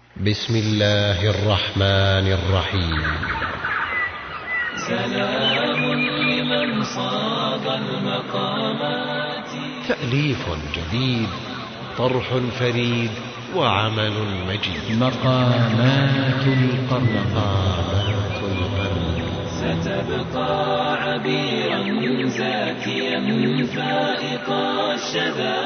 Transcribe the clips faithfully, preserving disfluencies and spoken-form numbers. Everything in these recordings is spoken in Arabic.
بسم الله الرحمن الرحيم. سلام لمن صاد المقامات. تأليف جديد، طرح فريد، وعمل مجيد. مقامات القرن. مقامات القرن. ستبقى عبيرا زاكيا فائق الشذا،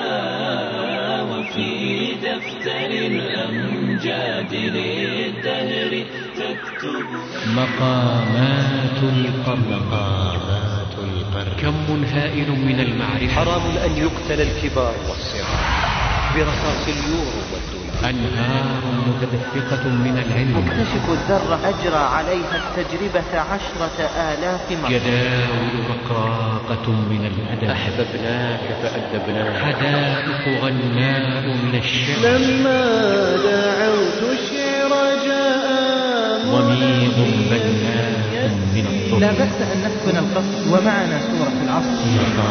وفي دفتر الأمجاد للدهر تكتب. مقامات القرن. مقامات القرن. كم هائل من المعرفة. حرام أن يقتل الكبار والصغار برصاص اليورو والدولار. أنهار متدفقة من العلم. مكتشف الذرة أجرى عليها التجربة عشرة آلاف مرة. جداول رقراقة من الأدب. أحببناك فأدبناك. حدائق غناء من الشعر. لما دعوت الشعر جاء ضمير بناء من الطب. لا بأس أن نسكن القصر ومعنا سورة العصر.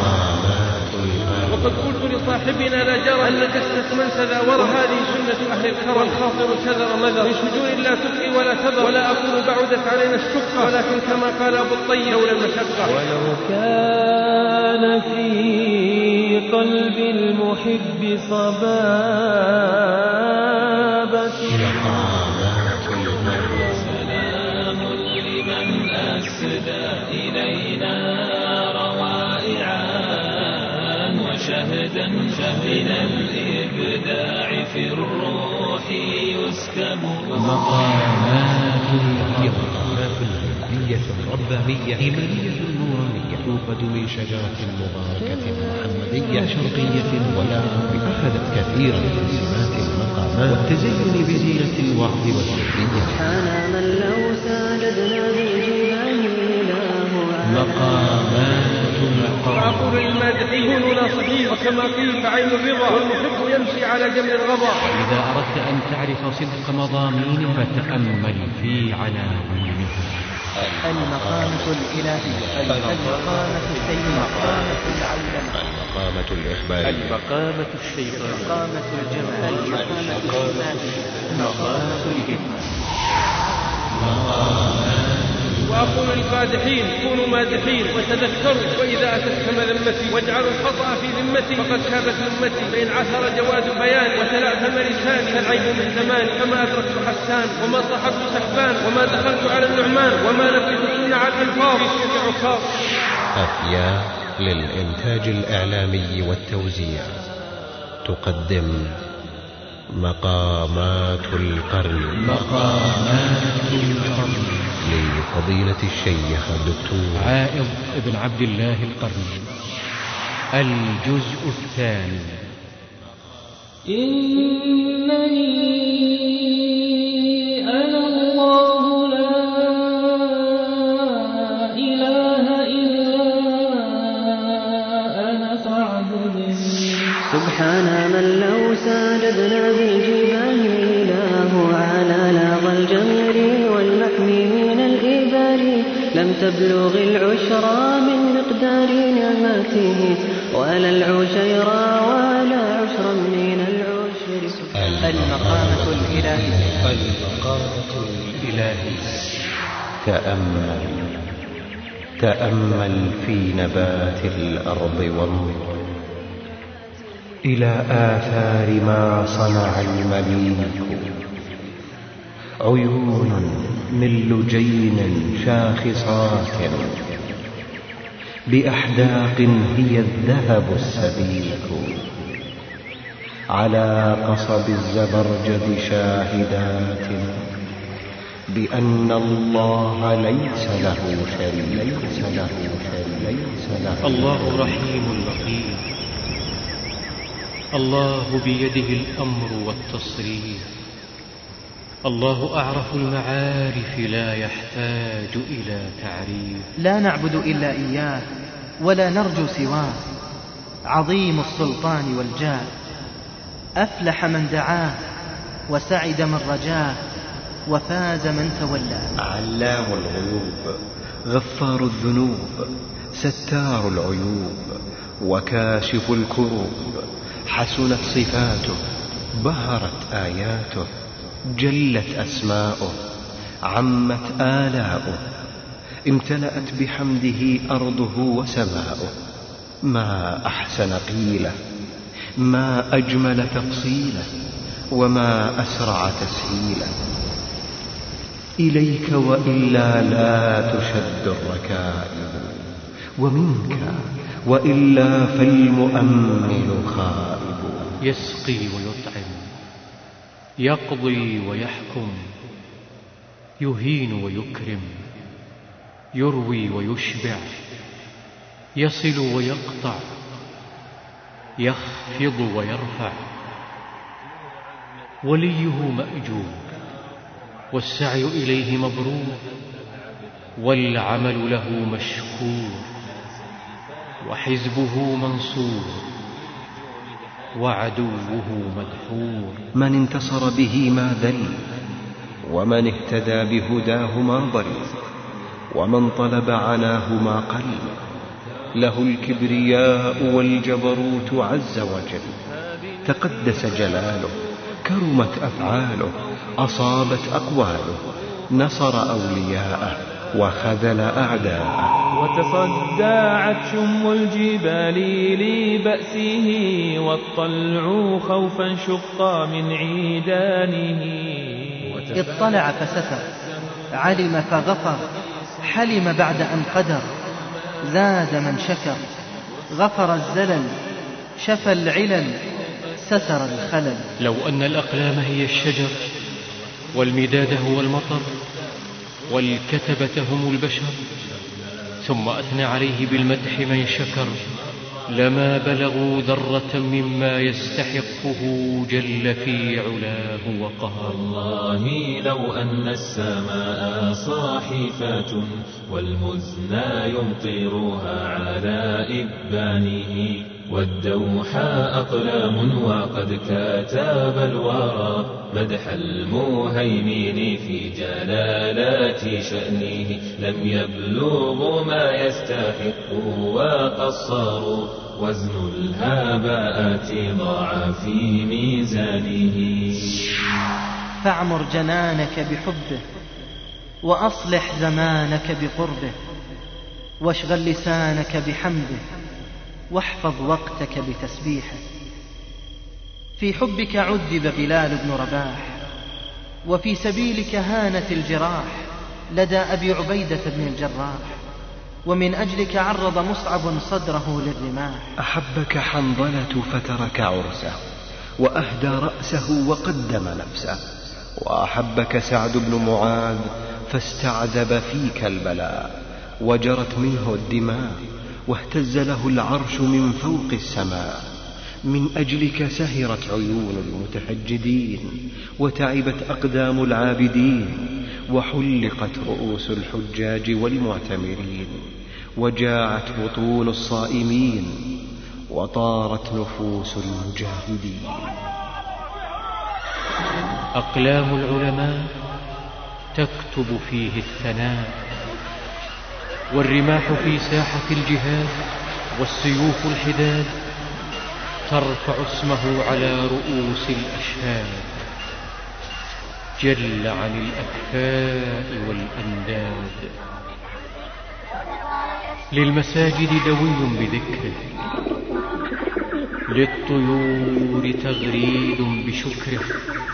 وقد قلت لصاحبنا لا جرى أن جسة من سذا ورى، هذه سنة أهل الكرم، والخاطر شذر مذر، من شجور لا تبقي ولا تذر. ولا أقول بعدت علينا الشقة، ولكن كما قال أبو الطيب لولا المشقة. ولو كان في قلب المحب صبابة. سلام لمن أسدى إلينا روائعا وشهدا من الإبداع في الروح يسكب. مقامات القرن. العلمية الربانية إيمانية نورانية توقد من شجرة مباركة محمدية شرقية ولا أخذت كثيرا من سمات المقامات والتزين بزينة الوعظ والسرية. سبحان من لو ساددنا بالجبال إله. مقامات القرن. وأقول للمادحين كونوا ناصحين، وكما قيل فعين الرضا، والمحب يمشي على جمر الغضا. إذا أردت أن تعرف صدق مضامينه فتأمل في عناوينها. المقامة الإلهية، المقامة السيئة، المقامة العلمة، المقامة الإخبارية، المقامة الشيطانية، المقامة الجمال، المقامة الإيمانية، المقامة الحكمة. وأقول للفادحين كونوا مادحين، وتذكروا وإذا أتتك مذمتي، واجعلوا الخطأ في ذمتي، فقد كابت أمتي. فإن عثر جواد بيان وتلعثم لساني فالعيب من زمان. فما أدركت حسان وما صحبت سحبان، وما دخلت على النعمان، وما لقيت صنع الألفاظ في سوق عكاظ. أفيا للإنتاج الإعلامي والتوزيع تقدم مقامات القرن. مقامات القرن لفضيلة الشيخ الدكتور عائض بن عبد الله القرني. الجزء الثاني. إنني أنا الله لا إله إلا أنا فاعبدني. سبحان من لو ساددنا بالجبال إله. على لاظ الجمر واللحم من الإبار. لم تبلغ العشرى من مقدار نعمته، ولا العشيرى ولا عشرا من العشر. المقامة الإلهية، المقامة الإلهية. تأمل تأمل في نبات الأرض وانظر إلى آثار ما صنع المليك. عيون من لجين شاخصات بأحداق هي الذهب السبيك. على قصب الزبرجد شاهدات بأن الله ليس له شريك. ليس له شريك. ليس له. الله رحيم لطيف. الله بيده الأمر والتصريف. الله أعرف المعارف لا يحتاج إلى تعريف. لا نعبد إلا إياه ولا نرجو سواه. عظيم السلطان والجاه. أفلح من دعاه وسعد من رجاه، وفاز من تولاه. علام الغيوب، غفار الذنوب، ستار العيوب، وكاشف الكروب. حسنت صفاته، بهرت آياته، جلت أسماؤه، عمت آلاؤه، امتلأت بحمده أرضه وسماؤه. ما أحسن قيله، ما أجمل تفصيله، وما أسرع تسهيله. إليك وإلا لا تشد الركائب، ومنك وإلا فالمؤمل خائب. يسقي ويطعم، يقضي ويحكم، يهين ويكرم، يروي ويشبع، يصل ويقطع، يخفض ويرفع. وليه مأجور، والسعي إليه مبرور، والعمل له مشكور، وحزبه منصور، وعدوه مدحور. من انتصر به ما ذل، ومن اهتدى بهداه ما ضل، ومن طلب عناه ما قل. له الكبرياء والجبروت عز وجل، تقدس جلاله، كرمت أفعاله، أصابت أقواله، نصر أولياءه وخذل أعداءه. وتصدعت شم الجبال لبأسه، والطلع خوفا شق من عيدانه. اطلع فستر، علم فغفر، حلم بعد أن قدر، زاد من شكر، غفر الزلل، شفى العلل، ستر الخلل. لو أن الأقلام هي الشجر، والمداد هو المطر، والكتبة هم البشر، ثم أثنى عليه بالمدح من شكر، لما بلغوا ذرة مما يستحقه جل في علاه وقهر. والله لو أن السماء صاحفة، والمزنى يمطرها على إبانه، والدوحاء أقلام وقد كتب الورى مدح المهيمن في جلالات شأنه، لم يبلغوا ما يستحق وقصروا، وزن الهباءات ضاع في ميزانه. فاعمر جنانك بحبه، وأصلح زمانك بقربه، واشغل لسانك بحمده، واحفظ وقتك بتسبيحه. في حبك عذب بلال بن رباح، وفي سبيلك هانت الجراح لدى أبي عبيدة بن الجراح، ومن أجلك عرض مصعب صدره للرماح. أحبك حنظلة فترك عرسه، وأهدى رأسه وقدم نفسه. وأحبك سعد بن معاذ فاستعذب فيك البلاء، وجرت منه الدماء، واهتز له العرش من فوق السماء. من أجلك سهرت عيون المتحجدين، وتعبت أقدام العابدين، وحلقت رؤوس الحجاج والمعتمرين، وجاعت بطون الصائمين، وطارت نفوس المجاهدين. أقلام العلماء تكتب فيه الثناء، والرماح في ساحة الجهاد، والسيوف الحداد ترفع اسمه على رؤوس الأشهاد. جل عن الأكفاء والأنداد. للمساجد دوي بذكره، للطيور تغريد بشكره،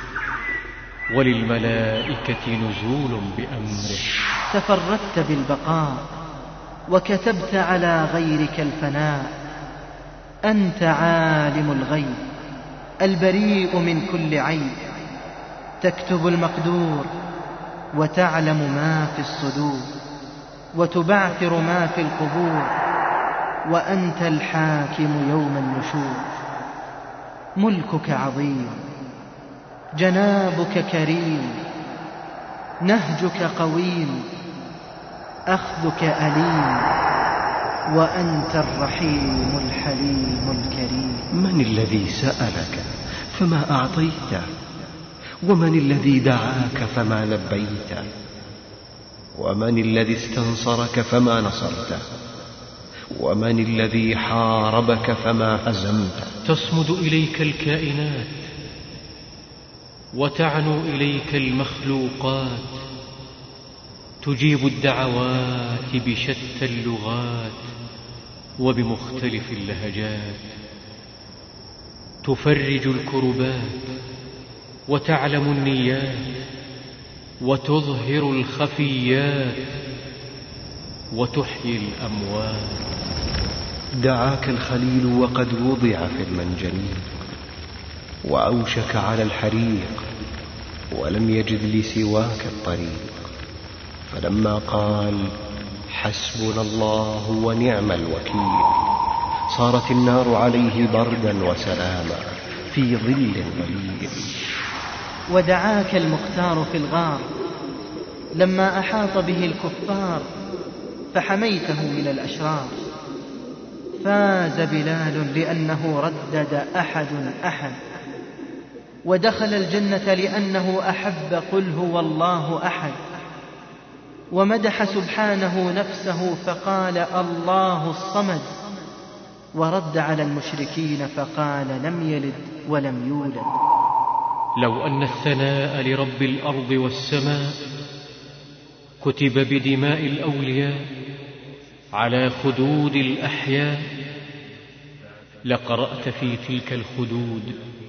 وللملائكة نزول بأمره. تفردت بالبقاء، وكتبت على غيرك الفناء. أنت عالم الغيب البريء من كل عيب، تكتب المقدور، وتعلم ما في الصدور، وتبعثر ما في القبور، وأنت الحاكم يوم النشور. ملكك عظيم، جنابك كريم، نهجك قويم، أخذك أليم، وأنت الرحيم الحليم الكريم. من الذي سألك فما أعطيته؟ ومن الذي دعاك فما لبيته؟ ومن الذي استنصرك فما نصرته؟ ومن الذي حاربك فما هزمته؟ تصمد إليك الكائنات، وتعنو إليك المخلوقات، تجيب الدعوات بشتى اللغات وبمختلف اللهجات، تفرج الكربات وتعلم النيات، وتظهر الخفيات وتحيي الأموات. دعاك الخليل وقد وضع في المنجنيق، وأوشك على الحريق، ولم يجد لسواك الطريق، فلما قال حسبنا الله ونعم الوكيل صارت النار عليه بردا وسلاما في ظل ظليل. ودعاك المختار في الغار لما أحاط به الكفار، فحميته من الأشرار. فاز بلال لأنه ردد أحد أحد، ودخل الجنة لأنه أحب قل هو الله أحد. ومدح سبحانه نفسه فقال الله الصمد، ورد على المشركين فقال لم يلد ولم يولد. لو أن الثناء لرب الأرض والسماء كتب بدماء الأولياء على خدود الأحياء، لقرأت في تلك الخدود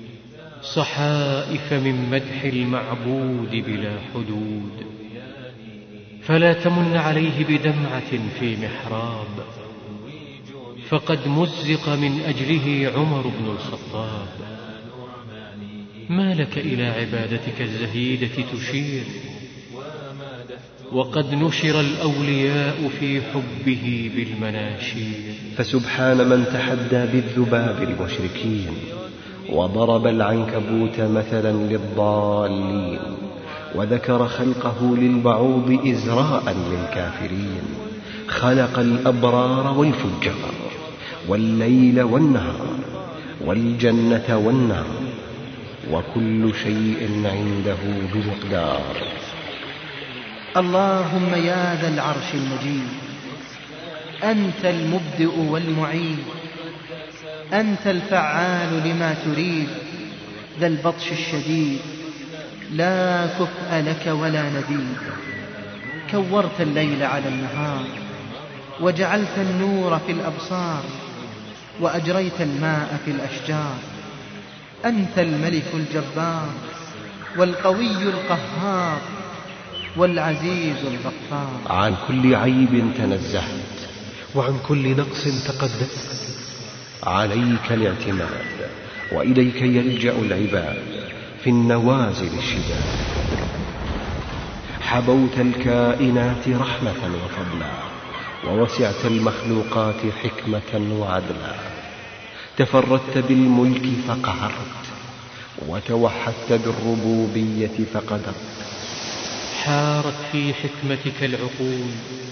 صحائف من مدح المعبود بلا حدود. فلا تمن عليه بدمعة في محراب، فقد مزق من أجله عمر بن الخطاب. ما لك إلى عبادتك الزهيدة تشير، وقد نشر الأولياء في حبه بالمناشير. فسبحان من تحدى بالذباب المشركين، وضرب العنكبوت مثلا للضالين، وذكر خلقه للبعوض إزراء للكافرين. خلق الأبرار والفجار، والليل والنهار، والجنة والنار، وكل شيء عنده بمقدار. اللهم يا ذا العرش المجيد، أنت المبدئ والمعيد، أنت الفعال لما تريد، ذا البطش الشديد، لا كفء لك ولا نديد. كورت الليل على النهار، وجعلت النور في الأبصار، وأجريت الماء في الأشجار. أنت الملك الجبار، والقوي القهار، والعزيز الغفار. عن كل عيب تنزهت، وعن كل نقص تقدست. عليك الاعتماد، وإليك يلجأ العباد في النوازل الشداد. حبوت الكائنات رحمة وفضلا، ووسعت المخلوقات حكمة وعدلا. تفردت بالملك فقهرت، وتوحدت بالربوبية فقدرت. حارت في حكمتك العقول،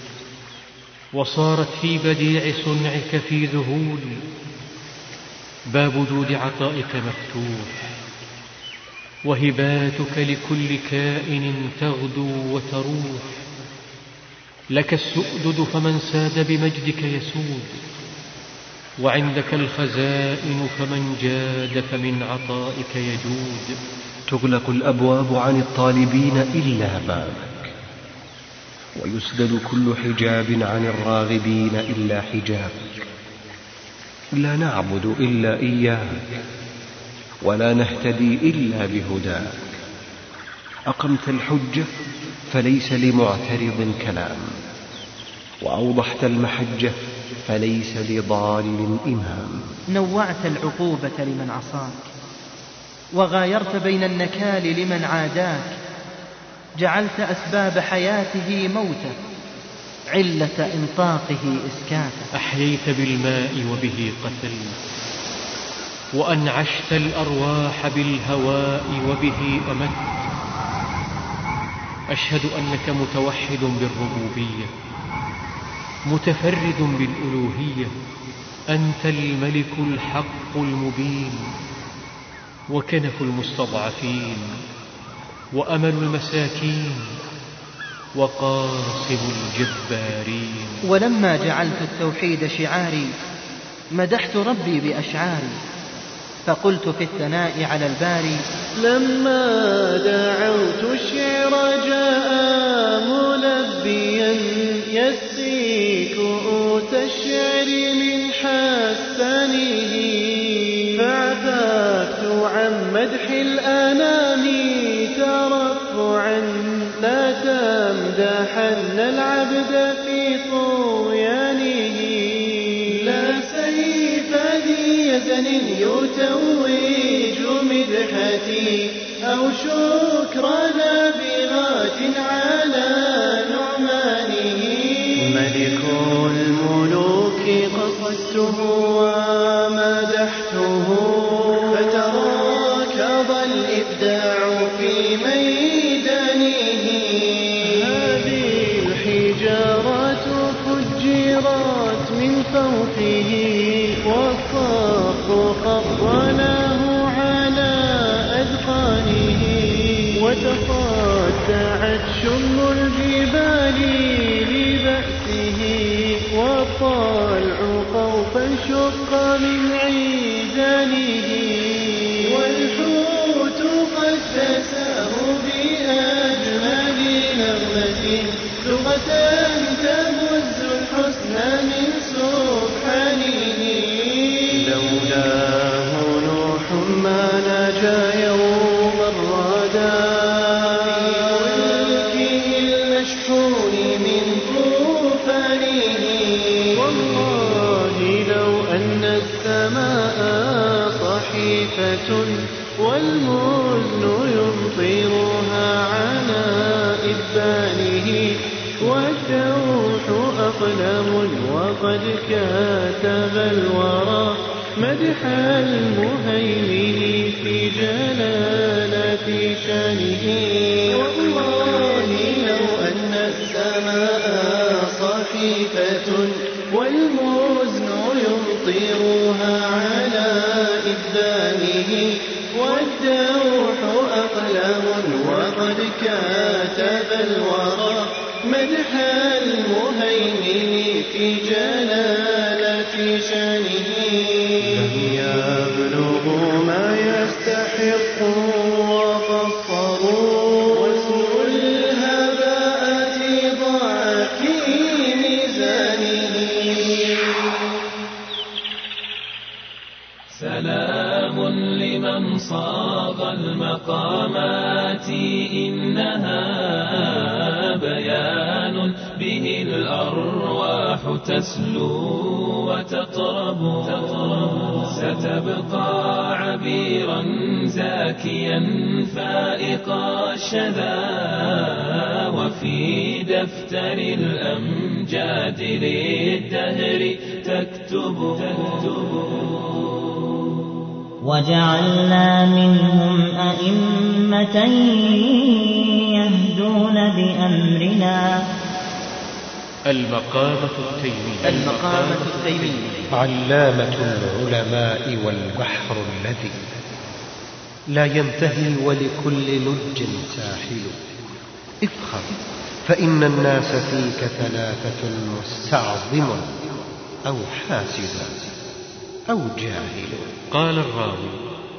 وصارت في بديع صنعك في ذهول. باب جود عطائك مفتوح، وهباتك لكل كائن تغدو وتروح. لك السؤدد فمن ساد بمجدك يسود، وعندك الخزائن فمن جاد فمن عطائك يجود. تغلق الأبواب عن الطالبين إلا بابك، ويسدل كل حجاب عن الراغبين إلا حجابك. لا نعبد إلا إياك، ولا نهتدي إلا بهداك. أقمت الحجة فليس لمعترض كلام، وأوضحت المحجة فليس لضال إمام. نوعت العقوبة لمن عصاك، وغايرت بين النكال لمن عاداك. جعلت أسباب حياته موتا، علة إنطاقه إسكاتا. أحييت بالماء وبه قتلت، وأنعشت الأرواح بالهواء وبه أمت. أشهد أنك متوحد بالربوبية، متفرد بالألوهية. أنت الملك الحق المبين، وكنف المستضعفين، وأمل المساكين، وقاصم الجبارين. ولما جعلت التوحيد شعاري، مدحت ربي بأشعاري. فقلت في الثناء على الباري لما دعوت الشعر جاء ملبيا يسقي كؤوس الشعر من حسنه فعففت عن مدح الأنام ترفعا لا تمدحن العبد في طغيانه لا سيف ذي يزن يتوج مدحتي أو شكر نابغات على نعمانه ملك الملوك قصدته ومدحته فتراكض الإبداع في ميدانه هذه الحجارات فجرت من فوقه والصخر خضناه على أذقانه وتصدعت شم الجبال لبأسه والطلع خوفا شق من عيدانه والحوت قد تساه بأجمل نغمة لغة تبز الحسن من سبحانه لولاه نوح ما نجا يوم الردى في ملكه المشحون من طوفانه والله لو أن السماء صحيفة والمزن يمطرها على إبانه والدوح أقلم وقد كاتب الورى مدح المهيمن في جلالة شانه والله لو أن السماء صحيفة والمزن يمطرها على إبانه والدوح أقلم وقد كاتب الورى مدح المهيمن في جلالة شانه لم يبلغ ما يستحق وفصروا واسم الهباءة ضاع في ميزانه سلام لمن صاغ المقامات إنها بيان به الأرواح تسلو وتطرب ستبقى عبيرا زاكيا فائق الشذا وفي دفتر الأمجاد للدهر تكتب وجعلنا منهم أئمة يهدون بأمرنا. المقامة التيمية المقامة التيمية علامة العلماء والبحر الذي لا ينتهي ولكل لج ساحل. افخر فإن الناس فيك ثلاثة مستعظم أو حاسد أو جاهل. قال الراوي: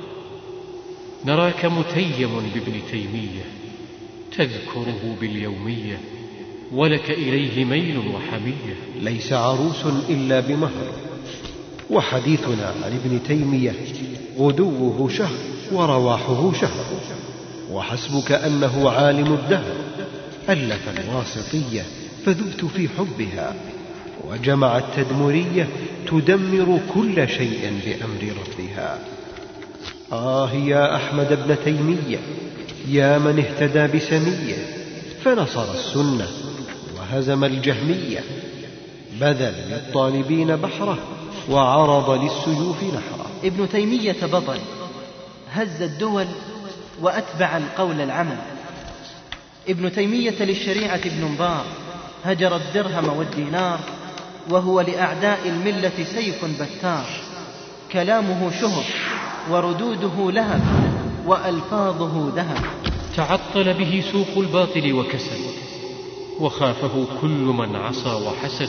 نراك متيم بابن تيمية تذكره باليومية ولك إليه ميل وحمية. ليس عروس إلا بمهر، وحديثنا عن ابن تيمية غدوه شهر ورواحه شهر، وحسبك أنه عالم الدهر. ألف الواسطية فذبت في حبها، وجمع التدمرية تدمر كل شيء بأمر ربها. آه يا أحمد ابن تيمية، يا من اهتدى بسمية فنصر السنة وهزم الجهمية، بذل للطالبين بحره وعرض للسيوف نحره. ابن تيمية بطل هز الدول وأتبع القول العمل. ابن تيمية للشريعة ابن مبار هجر الدرهم والدينار، وهو لأعداء الملة سيف بتار. كلامه شهر وردوده لهب وألفاظه ذهب. تعطل به سوق الباطل وكسل، وخافه كل من عصى وحسد.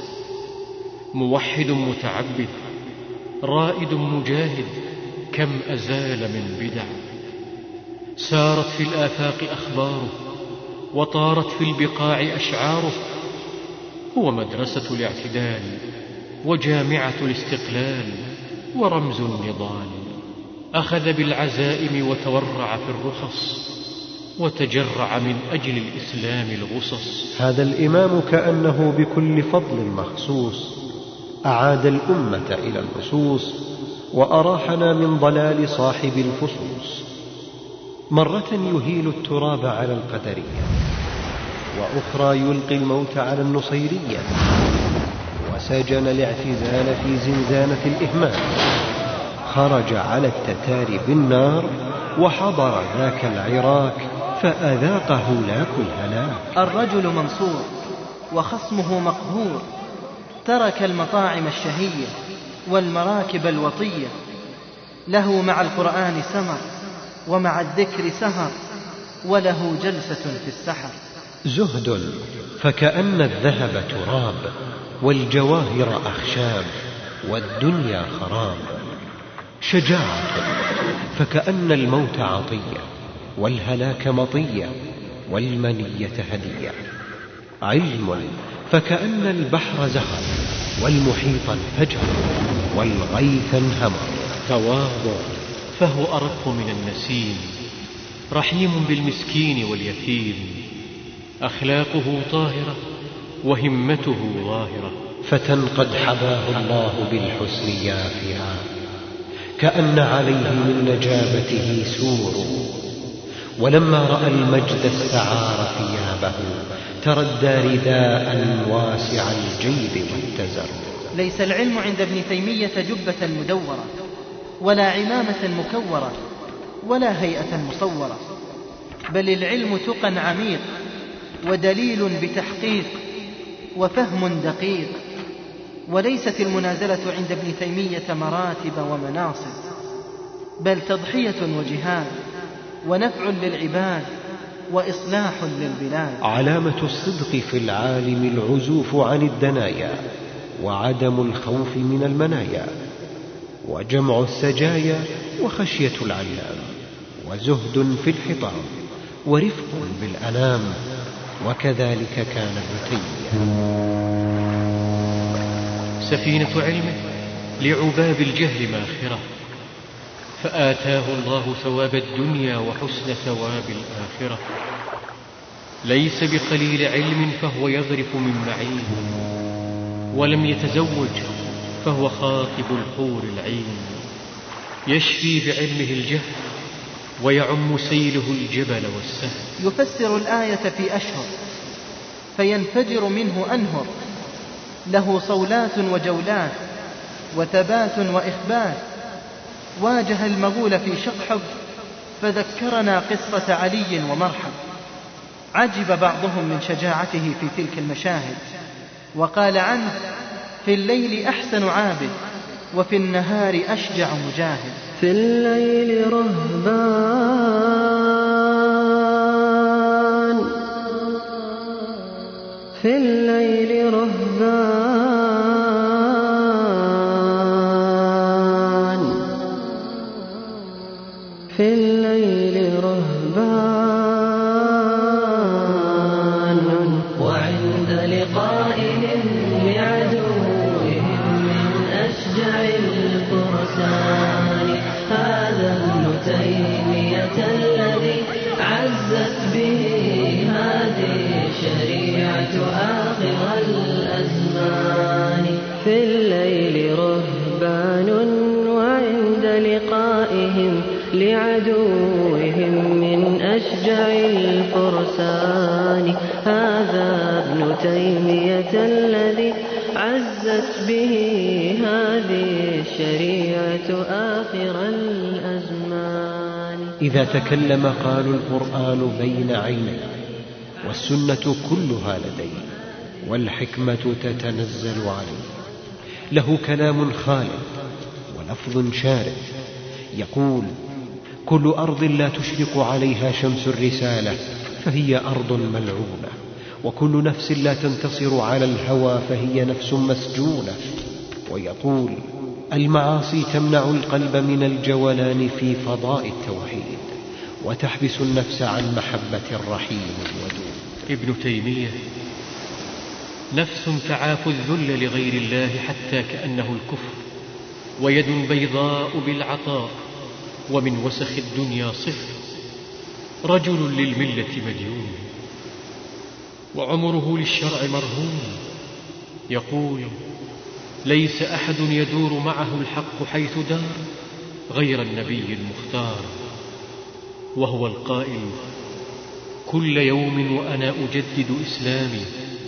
موحد متعبد رائد مجاهد، كم أزال من بدع سارت في الآفاق أخباره وطارت في البقاع أشعاره. هو مدرسة الاعتدال وجامعة الاستقلال ورمز النضال. أخذ بالعزائم وتورع في الرخص وتجرع من أجل الإسلام الغصص. هذا الإمام كأنه بكل فضل مخصوص أعاد الأمة إلى النصوص وأراحنا من ضلال صاحب الفصوص. مرة يهيل التراب على القدرية، وأخرى يلقي الموت على النصيرية، وسجن الاعتزال في زنزانة الإهمال. خرج على التتار بالنار وحضر ذاك العراك فأذاقه لاك الهلاك. الرجل منصور وخصمه مقهور، ترك المطاعم الشهية والمراكب الوطية. له مع القرآن سمر ومع الذكر سهر، وله جلسة في السحر. زهد فكأن الذهب تراب والجواهر أخشاب والدنيا خراب. شجاعة فكأن الموت عطية والهلاك مطية والمنية هدية. علم فكأن البحر زهر والمحيط انفجر والغيث انهمر. تواضع فهو أرق من النسيم، رحيم بالمسكين واليتيم. أخلاقه طاهرة وهمته ظاهرة. فتى قد حباه الله بالحسن يافعا، كأن عليه من نجابته سور. ولما رأى المجد استعار ثيابه، تردى رداء واسع الجيب واتزر. ليس العلم عند ابن تيمية جبة مدورة ولا عمامة مكورة ولا هيئة مصورة، بل العلم تقى عميق ودليل بتحقيق وفهم دقيق. وليست المنازلة عند ابن تيمية مراتب ومناصب، بل تضحية وجهاد ونفع للعباد وإصلاح للبلاد. علامة الصدق في العالم العزوف عن الدنايا وعدم الخوف من المنايا، وجمع السجايا وخشية العلام، وزهد في الحطام ورفق بالأنام. وكذلك كان ابن تيمية. سفينة علمه لعباب الجهل ماخرة، فآتاه الله ثواب الدنيا وحسن ثواب الآخرة. ليس بقليل علم فهو يغرف من معين، ولم يتزوج فهو خاطب الحور العين. يشفي بعلمه الجهل ويعم سيله الجبل والسهل. يفسر الآية في أشهر فينفجر منه أنهر. له صولات وجولات وثبات وإخبات. واجه المغول في شقحب فذكرنا قصة علي ومرحب. عجب بعضهم من شجاعته في تلك المشاهد، وقال عنه: في الليل أحسن عابد وفي النهار أشجع مجاهد. في الليل رهبان، في الليل رهبان، في الليل رهبان. وعند لقائهم لعدوهم من أشجع الفرسان. هذا ابن تيمية الذي عزت به هذه شريعة آخر الأزمان. في الليل رهبان وعند لقائهم لعدوهم من أشجع الفرسان. هذا ابن تيمية الذي عزت به هذه الشريعة آخر الأزمان. إذا تكلم قالوا القرآن بين عينيه، والسنة كلها لديه، والحكمة تتنزل عليه. له كلام خالد ولفظ شارد. يقول: كل أرض لا تشرق عليها شمس الرسالة فهي أرض ملعونة، وكل نفس لا تنتصر على الهوى فهي نفس مسجونة. ويقول: المعاصي تمنع القلب من الجولان في فضاء التوحيد، وتحبس النفس عن محبة الرحيم الودود. ابن تيمية: نفس تعاف الذل لغير الله حتى كأنه الكفر، ويد بيضاء بالعطاء، ومن وسخ الدنيا صفر، رجل للملة مديون، وعمره للشرع مرهون. يقول: ليس أحد يدور معه الحق حيث دار غير النبي المختار. وهو القائل: كل يوم وأنا أجدد إسلامي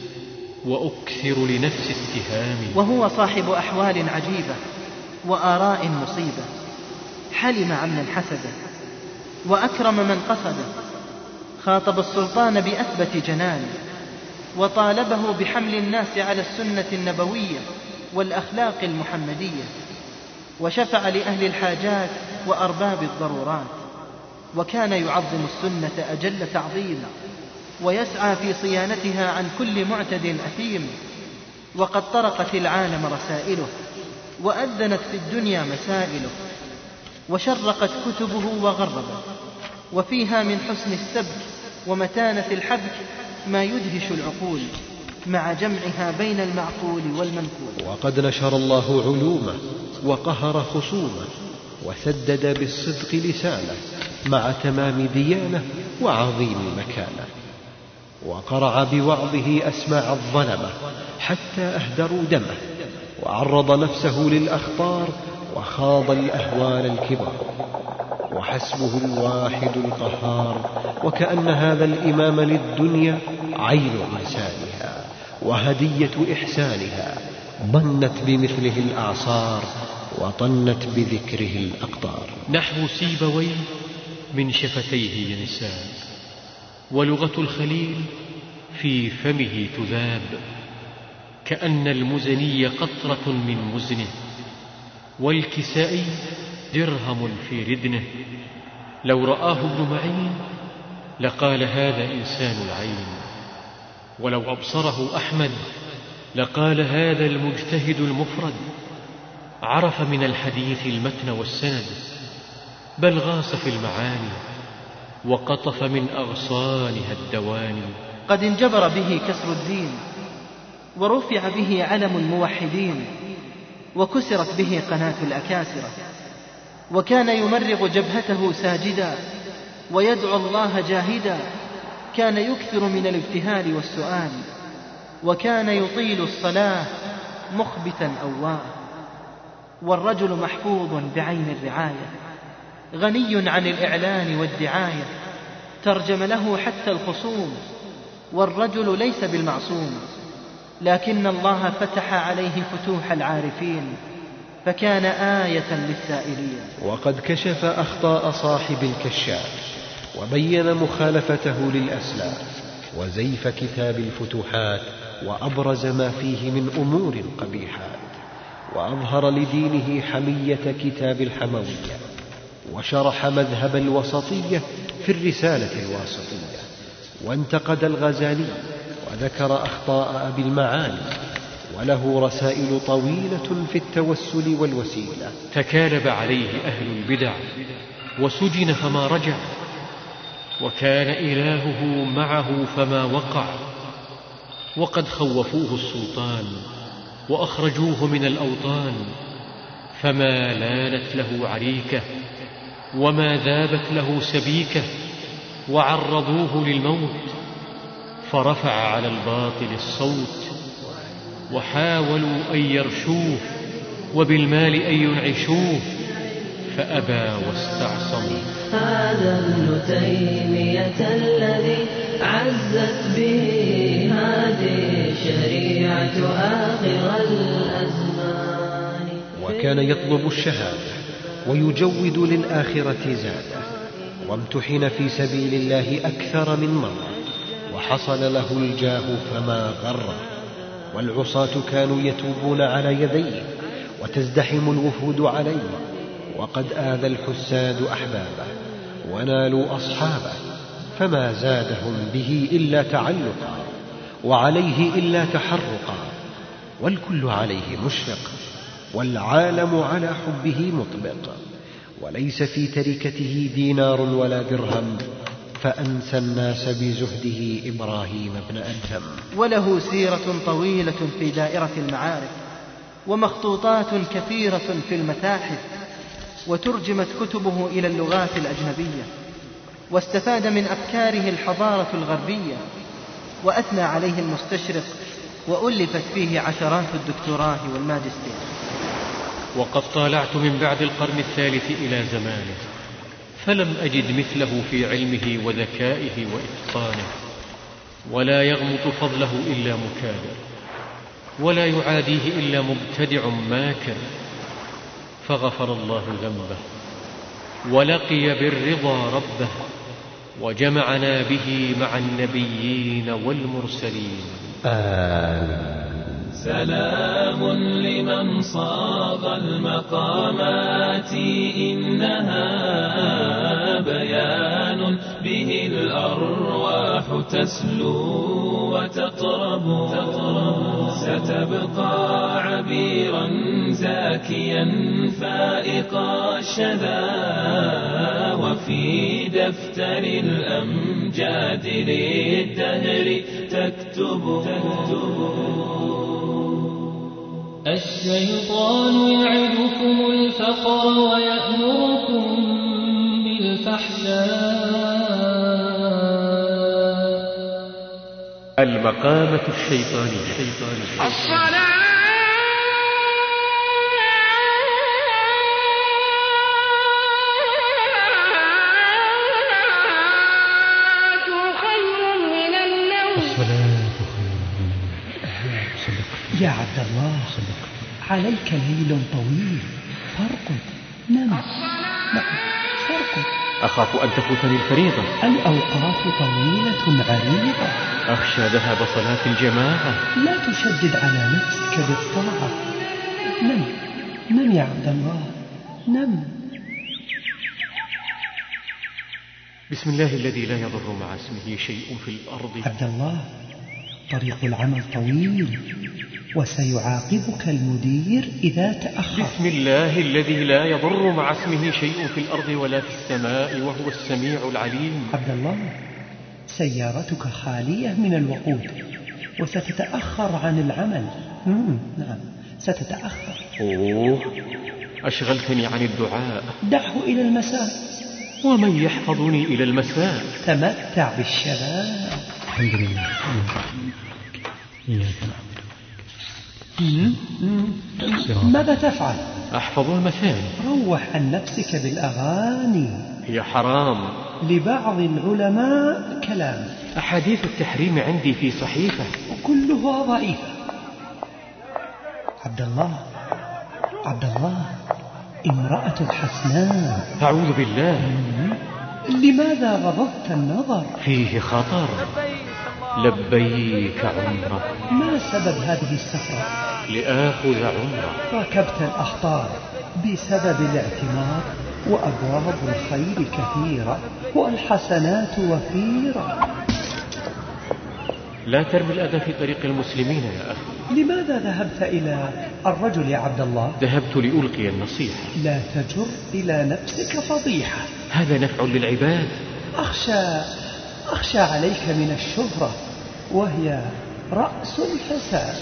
وأكثر لنفس اتهامي. وهو صاحب أحوال عجيبة وآراء مصيبة، حلم عمن حسده وأكرم من قصده، خاطب السلطان بأثبت جنان، وطالبه بحمل الناس على السنة النبوية والأخلاق المحمدية، وشفع لأهل الحاجات وأرباب الضرورات، وكان يعظم السنة أجل تعظيم، ويسعى في صيانتها عن كل معتد أثيم. وقد طرقت العالم رسائله، وأذنت في الدنيا مسائله، وشرقت كتبه وغربت، وفيها من حسن السبك ومتانة الحبك ما يدهش العقول، مع جمعها بين المعقول والمنقول. وقد نشر الله علومه وقهر خصومه، وسدد بالصدق لسانه، مع تمام ديانه وعظيم مكانه، وقرع بوعظه أسماع الظلمة حتى أهدروا دمه، وعرض نفسه للأخطار وخاض الأهوال الكبار. وحسبه الواحد القهار، وكأن هذا الإمام للدنيا عين إنسانها وهدية إحسانها، ضنت بمثله الأعصار وطنت بذكره الأقطار. نحو سيبويه من شفتيه ينساب، ولغة الخليل في فمه تذاب، كأن المزني قطرة من مزنه، والكسائي درهم في ردنه. لو رآه ابن معين لقال هذا إنسان العين، ولو أبصره أحمد لقال هذا المجتهد المفرد. عرف من الحديث المتن والسند، بل غاص في المعاني، وقطف من أغصانها الدواني. قد انجبر به كسر الدين، ورفع به علم الموحدين، وكسرت به قناة الأكاسرة. وكان يمرغ جبهته ساجدا، ويدعو الله جاهدا. كان يكثر من الابتهال والسؤال، وكان يطيل الصلاة مخبتا أواه. والرجل محفوظ بعين الرعاية، غني عن الإعلان والدعاية، ترجم له حتى الخصوم. والرجل ليس بالمعصوم، لكن الله فتح عليه فتوح العارفين، فكان آية للسائلين. وقد كشف أخطاء صاحب الكشاف، وبين مخالفته للأسلاف، وزيف كتاب الفتوحات، وأبرز ما فيه من أمور قبيحات، وأظهر لدينه حمية كتاب الحموية، وشرح مذهب الوسطية في الرسالة الواسطية، وانتقد الغزالي، وذكر أخطاء أبي المعالي، وله رسائل طويلة في التوسل والوسيلة. تكالب عليه أهل البدع وسجن فما رجع، وكان إلهه معه فما وقع. وقد خوفوه السلطان وأخرجوه من الأوطان، فما لانت له عريكة وما ذابت له سبيكة. وعرضوه للموت، فرفع على الباطل الصوت، وحاولوا أن يرشوه وبالمال أن ينعشوه، فأبى واستعصم. هذا ابن تيمية الذي عزت به هذه شريعة آخر الأزمان. وكان يطلب الشهادة ويجود للآخرة زاده، وامتحن في سبيل الله أكثر من مرة، وحصل له الجاه فما غره. والعصاة كانوا يتوبون على يديه، وتزدحم الوفود عليه، وقد آذى الحساد أحبابه ونالوا أصحابه، فما زادهم به إلا تعلقا، وعليه إلا تحرقا. والكل عليه مشفق، والعالم على حبه مطبق. وليس في تركته دينار ولا درهم، فأنسى الناس بزهده إبراهيم بن أدهم. وله سيرة طويلة في دائرة المعارف، ومخطوطات كثيرة في المتاحف، وترجمت كتبه إلى اللغات الأجنبية، واستفاد من أفكاره الحضارة الغربية، وأثنى عليه المستشرق، وألفت فيه عشرات الدكتوراه والماجستير. وقد طالعت من بعد القرن الثالث إلى زمانه، فلم أجد مثله في علمه وذكائه وإتقانه، ولا يغمط فضله إلا مكابر، ولا يعاديه إلا مبتدع ماكر، فغفر الله ذنبه ولقي بالرضا ربه، وجمعنا به مع النبيين والمرسلين. آمين. سلام لمن صاغ المقامات، إنها بيان به الأرواح تسلو وتطرب، ستبقى عبيرا زاكيا فائق الشذا، وفي دفتر الأمجاد للدهر تكتب. الشيطان يعدكم الفقر ويأمركم بالفحشاء. المقامة الشيطانية. الصلاة خير من النوم. الصلاة يا عبد الله، عليك ليل طويل، فارقد، نم. نعم، فارقد. أخاف أن تفوتني الفريضة. الأوقات طويلة عريضة، أخشى ذهاب صلاة الجماعة. لا تشدد على نفسك بالطاعة. نم نم يا عبد الله، نم. بسم الله الذي لا يضر مع اسمه شيء في الأرض. عبد الله، طريق العمل طويل، وسيعاقبك المدير إذا تأخر. بسم الله الذي لا يضر مع اسمه شيء في الأرض ولا في السماء وهو السميع العليم. عبد الله، سيارتك خالية من الوقود، وستتأخر عن العمل. مم. نعم، ستتأخر. أوه، أشغلتني عن الدعاء. دعه إلى المساء. ومن يحفظني إلى المساء؟ تمتع بالشباب. الحمد لله. إياك نعبد. ماذا تفعل؟ أحفظ المثاني. روح عن نفسك بالأغاني، هي حرام. لبعض العلماء كلام. أحاديث التحريم عندي في صحيفة، وكلها ضعيفة. عبد الله، عبد الله، امرأة حسناء. أعوذ بالله. لماذا غضضت النظر؟ فيه خطر. لبيك عمرة. ما سبب هذه السفرة؟ لآخذ عمرة. ركبت الأخطار بسبب الاعتمار، وأبواب الخير كثيرة، والحسنات وفيرة. لا ترمي الأذى في طريق المسلمين يا أخي. لماذا ذهبت إلى الرجل يا عبد الله؟ ذهبت لألقي النصيحة. لا تجر إلى نفسك فضيحة. هذا نفع للعباد. أخشى أخشى عليك من الشهرة، وهي رأس الفساد.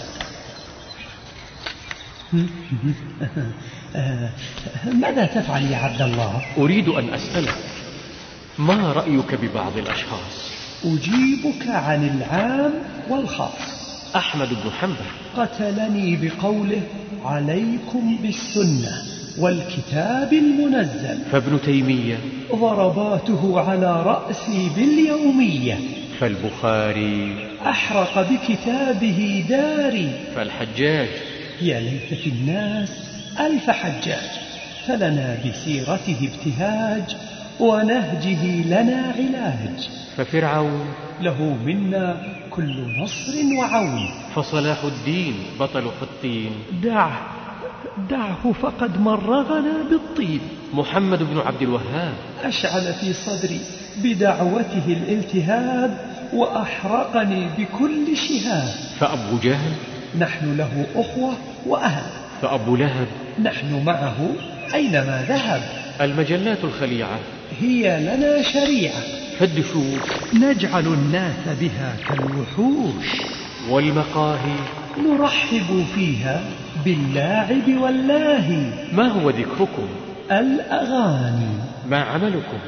ماذا تفعل يا عبد الله؟ أريد أن أسألك، ما رأيك ببعض الأشخاص؟ أجيبك عن العام والخاص. أحمد بن حنبل قتلني بقوله: عليكم بالسنة والكتاب المنزل. فابن تيمية ضرباته على رأسي باليومية. فالبخاري أحرق بكتابه داري. فالحجاج يا ليت في الناس ألف حجاج، فلنا بسيرته ابتهاج، ونهجه لنا علاج. ففرعون له منا كل نصر وعون. فصلاح الدين بطل حطين. دعه دعه فقد مرغنا بالطين. محمد بن عبد الوهاب أشعل في صدري بدعوته الالتهاب، وأحرقني بكل شهاب. فأبو جهل نحن له أخوة وأهل. فأبو لهب نحن معه أينما ذهب. المجلات الخليعة هي لنا شريعة، فالدشوش نجعل الناس بها كالوحوش، والمقاهي نرحب فيها باللاعب واللاهي. ما هو ذكركم؟ الأغاني. ما عملكم؟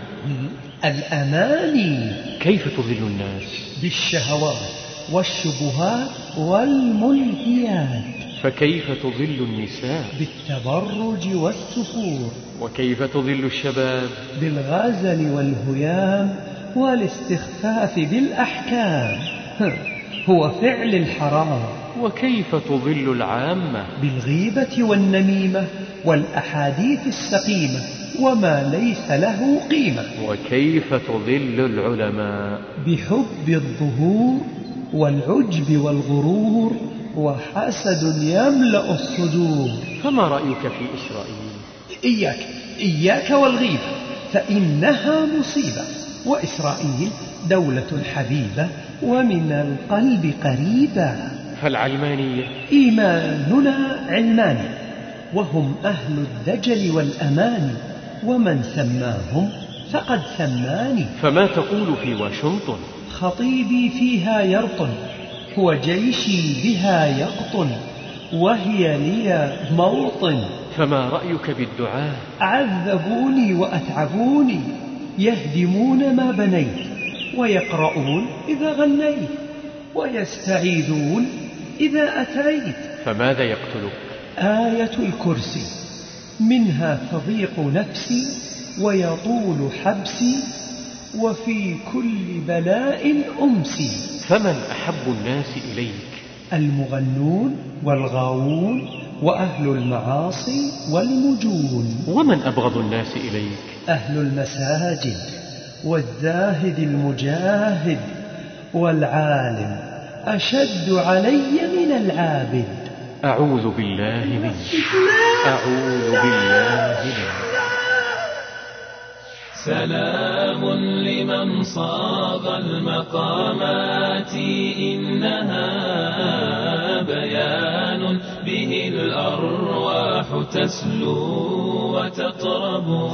الأماني. كيف تضل الناس؟ بالشهوات والشبهات والملهيات. فكيف تضل النساء؟ بالتبرج والسفور. وكيف تضل الشباب؟ بالغزل والهيام والاستخفاف بالأحكام. هو فعل الحرام. وكيف تضل العامة؟ بالغيبة والنميمة والأحاديث السقيمة وما ليس له قيمة. وكيف تضل العلماء؟ بحب الظهور والعجب والغرور وحسد يملأ الصدور. فما رأيك في إسرائيل؟ إياك إياك والغيبة فإنها مصيبة. وإسرائيل دولة حبيبة ومن القلب قريبة. فالعلمانية؟ إيماننا علماني وهم أهل الدجل والأمان، ومن سماهم فقد سماني. فما تقول في واشنطن؟ خطيبي فيها يرطن، هو جيشي بها يقطن، وهي لي موطن. فما رأيك بالدعاء؟ عذبوني وأتعبوني، يهدمون ما بنيت ويقرؤون إذا غنيت ويستعيذون إذا أتيت. فماذا يقتلك؟ آية الكرسي، منها تضيق نفسي ويطول حبسي، وفي كل بلاء أمسي. فمن أحب الناس إليك؟ المغنون والغاوون وأهل المعاصي والمجون. ومن أبغض الناس إليك؟ أهل المساجد والزاهد المجاهد والعالم أشد علي من العابد. أعوذ بالله منك، أعوذ بالله منك. سلام لمن صاغ المقامات، إنها بيان به الأرواح تسلو وتطرب.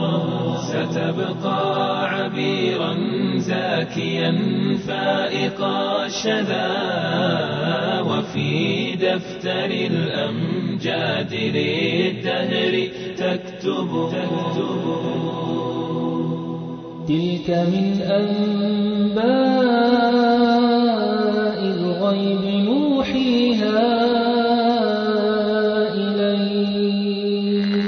ستبقى عبيرا زاكيا فائق الشذا، وفي دفتر الأمجاد للدهر تكتب. تلك من أنباء الغيب نوحيها إليك.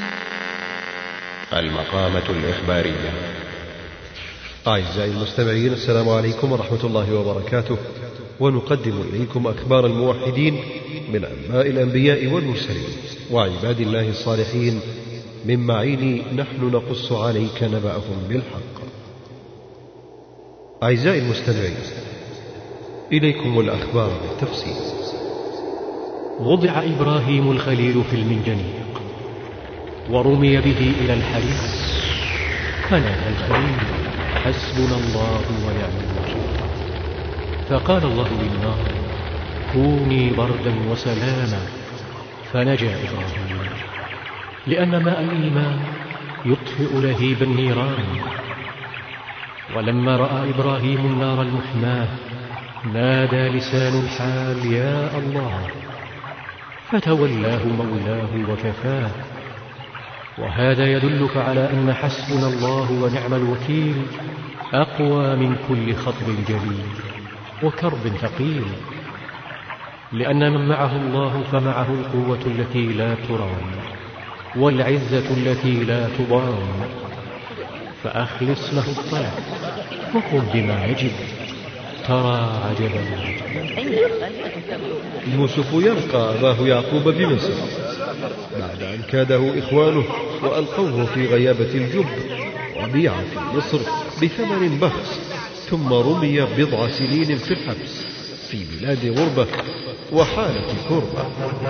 المقامة الإخبارية. أعزائي المستمعين، السلام عليكم ورحمة الله وبركاته، ونقدم إليكم أخبار الموحدين من أنباء الأنبياء والمرسلين وعباد الله الصالحين من معين نحن نقص عليك نبأهم بالحق. أعزائي المستمعين، إليكم الأخبار بالتفصيل. وضع إبراهيم الخليل في المنجنيق ورمي به إلى الحريق، فنادى الخليل: حسبنا الله ونعم الوكيل. فقال الله للنار: كوني بردا وسلاما، فنجا إبراهيم، لأن ماء الإيمان يطفئ لهيب النيران. ولما رأى إبراهيم النار المحماة نادى لسان الحال: يا الله، فتولاه مولاه وكفاه. وهذا يدلك على أن حسبنا الله ونعم الوكيل أقوى من كل خطر جليل وكرب ثقيل، لأن من معه الله فمعه القوة التي لا ترام والعزة التي لا تضام. فأخلص له الطلب وقم بما يجب، ترى عجبا يوسف يلقى أباه يعقوب بمصر بعد أن كاده إخوانه وألقوه في غيابة الجب، وبيع في مصر بثمن بخس، ثم رمي بضع سنين في الحبس في بلاد غربة وحالة كربة.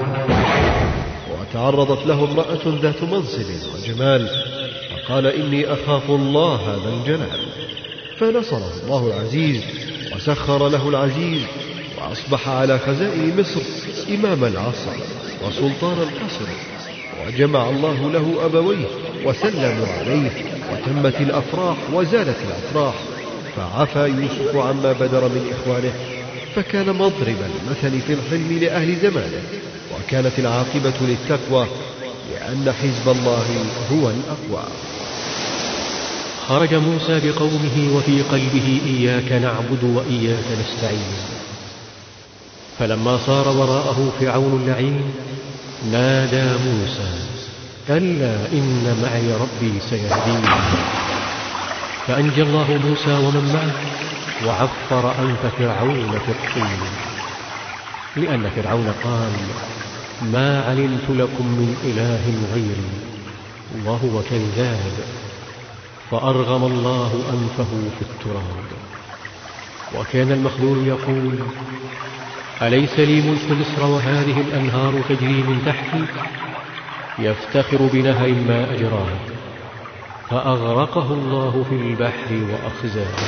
وتعرضت له امرأة ذات منصب وجمال، فقال: إني أخاف الله هذا الجلال. فنصره الله العزيز وسخر له العزيز، وأصبح على خزائن مصر إمام العصر وسلطان القصر، وجمع الله له أبويه وسلموا عليه، وتمت الأفراح وزالت الأفراح، فعفى يوسف عما بدر من إخوانه، فكان مضرب المثل في الحلم لأهل زمانه، وكانت العاقبة للتقوى، لأن حزب الله هو الأقوى. خرج موسى بقومه وفي قلبه إياك نعبد وإياك نستعين، فلما صار وراءه فرعون اللعين نادى موسى كلا إن معي ربي سيهدين، فأنجى الله موسى ومن معه وعفر أنف فرعون في الطين، لأن فرعون قال ما علمت لكم من إله غيري وهو كذاب، فأرغم الله أنفه في التراب. وكان المخلول يقول أليس لي ملك مصر وهذه الأنهار تجري من تحتي، يفتخر بنهر ما أجراه، فأغرقه الله في البحر وأخزاه.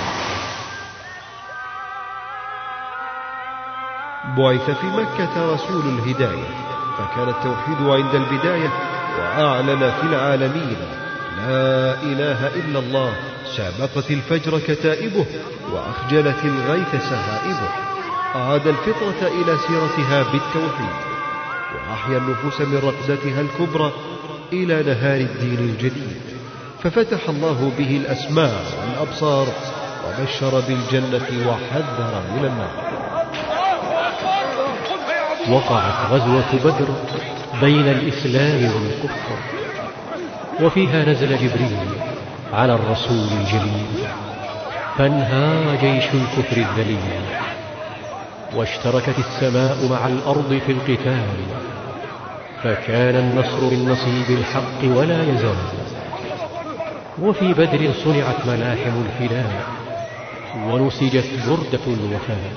بعث في مكة رسول الهداية، فكان التوحيد عند البداية، وأعلن في العالمين لا إله إلا الله، سابقت الفجر كتائبه وأخجلت الغيث سهائبه، أعاد الفطرة إلى سيرتها بالتوحيد، وأحيا النفوس من رقدتها الكبرى إلى نهار الدين الجديد، ففتح الله به الأسماع والأبصار، وبشر بالجنة وحذر من النار. وقعت غزوة بدر بين الإسلام والكفر، وفيها نزل جبريل على الرسول الجليل، فانهار جيش الكفر الذليل، واشتركت السماء مع الأرض في القتال، فكان النصر من نصيب الحق ولا يزال. وفي بدر صنعت ملاحم الفداء، ونسجت بردة الوفاء.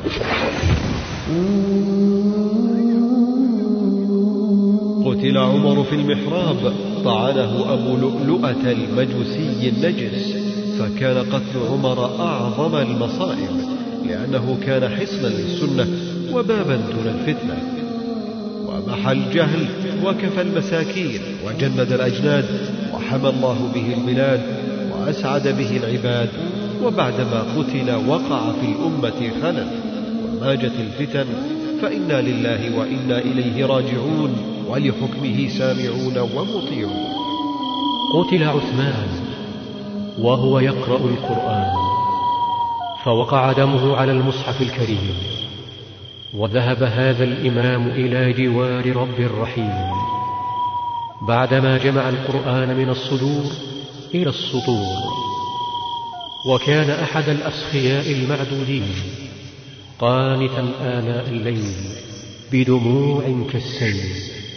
قتل عمر في المحراب، طعنه أبو لؤلؤة المجوسي النجس، فكان قتل عمر أعظم المصائب، لأنه كان حصنا للسنة وبابا دون الفتنة، ومحى الجهل وكفى المساكين وجند الأجناد، وحمى الله به البلاد وأسعد به العباد. وبعدما قتل وقع في الأمة خلل وماجت الفتن، فإنا لله وإنا إليه راجعون، ولحكمه سامعون ومطيعون. قتل عثمان وهو يقرأ القرآن، فوقع دمه على المصحف الكريم، وذهب هذا الإمام إلى جوار رب الرحيم، بعدما جمع القرآن من الصدور إلى السطور. وكان أحد الأسخياء المعدودين، قانتا آناء الليل بدموع كالسيل.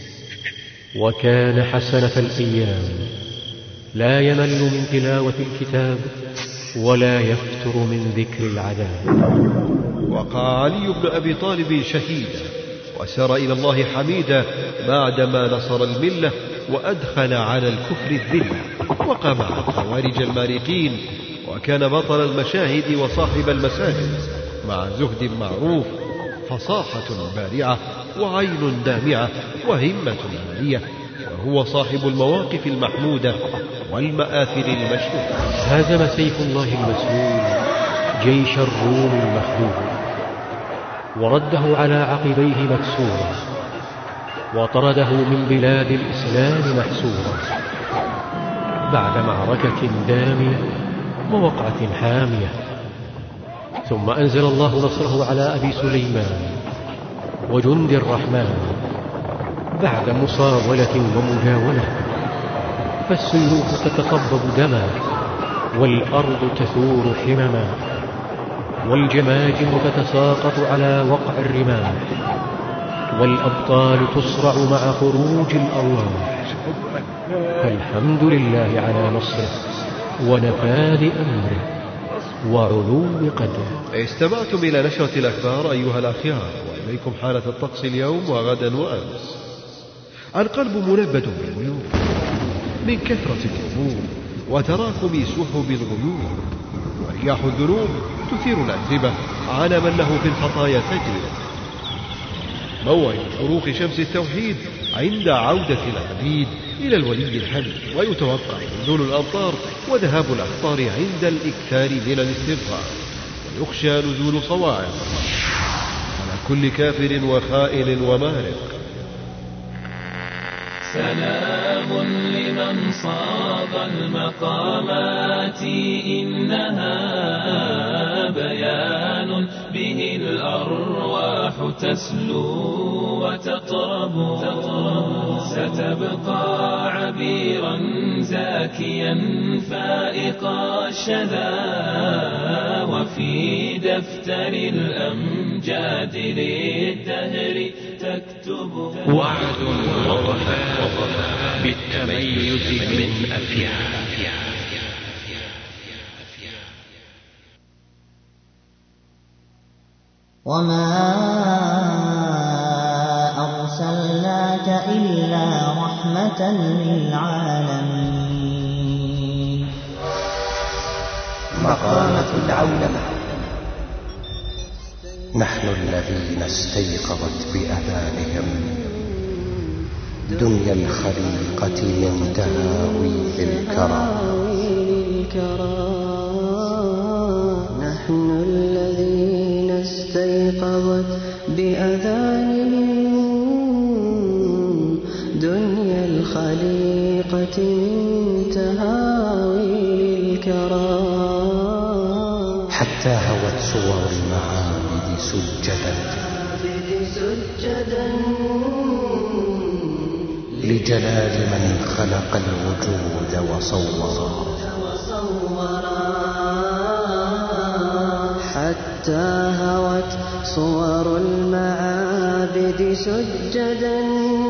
وكان حسنة الأيام، لا يمل من تلاوة الكتاب ولا يفتر من ذكر العذاب. وقع علي بن أبي طالب شهيدا، وسار إلى الله حميدا، بعدما نصر الملة وأدخل على الكفر الذلة، وقمع الخوارج المارقين، وكان بطل المشاهد وصاحب المساجد، مع زهد معروف، فصاحة بارعة، وعين دامعة، وهمة عالية، وهو صاحب المواقف المحمودة والمآثر المشهودة. هزم سيف الله المسلول جيش الروم المخذول، ورده على عقبيه مكسورا، وطرده من بلاد الإسلام محسورا، بعد معركة دامية ووقعة حامية. ثم أنزل الله نصره على أبي سليمان وجند الرحمن، بعد مصاولة ومجاولة، فالسيوف تتقبض دما، والأرض تثور حمما، والجماجم تتساقط على وقع الرماح، والأبطال تصرع مع خروج الأرواح. فالحمد لله على نصره ونفاذ أمره وعلو قدره. استمعتم إلى نشرة الأخبار أيها الأخيار، وإليكم حالة الطقس اليوم وغدا وأمس. القلب منبت بالغيوم من كثرة الهموم وتراكم سحب الغيوم، ورياح الذنوب تثير الأتربة على من له في الخطايا تجربة. موعد شروق شمس التوحيد عند عودة العبيد إلى الولي الحميد، ويتوقع نزول الأمطار وذهاب الأخطار عند الإكثار من الاستغفار، ويخشى نزول صواعق على كل كافر وخائن ومارق. سلام لمن صاغ المقامات، إنها بيان به الأرواح تسلو وتطرب، ستبقى عبيرا زاكيا فائق الشذا، وفي دفتر الأمجاد للدهر تكتب وعد ووفاء بالتميز من أفياه. وما أرسلناك إلا رحمة للعالمين. مقامة العولمة. نحن الذين استيقظت بأذانهم دنيا الخليقة من تهاوي الكرى. نحن الذين استيقظت بأذانهم دنيا الخليقة من تهاوي الكرى، حتى هوت صور المعابد سجدا لجلال من خلق الوجود وصورا. حتى هوت صور المعابد سجدا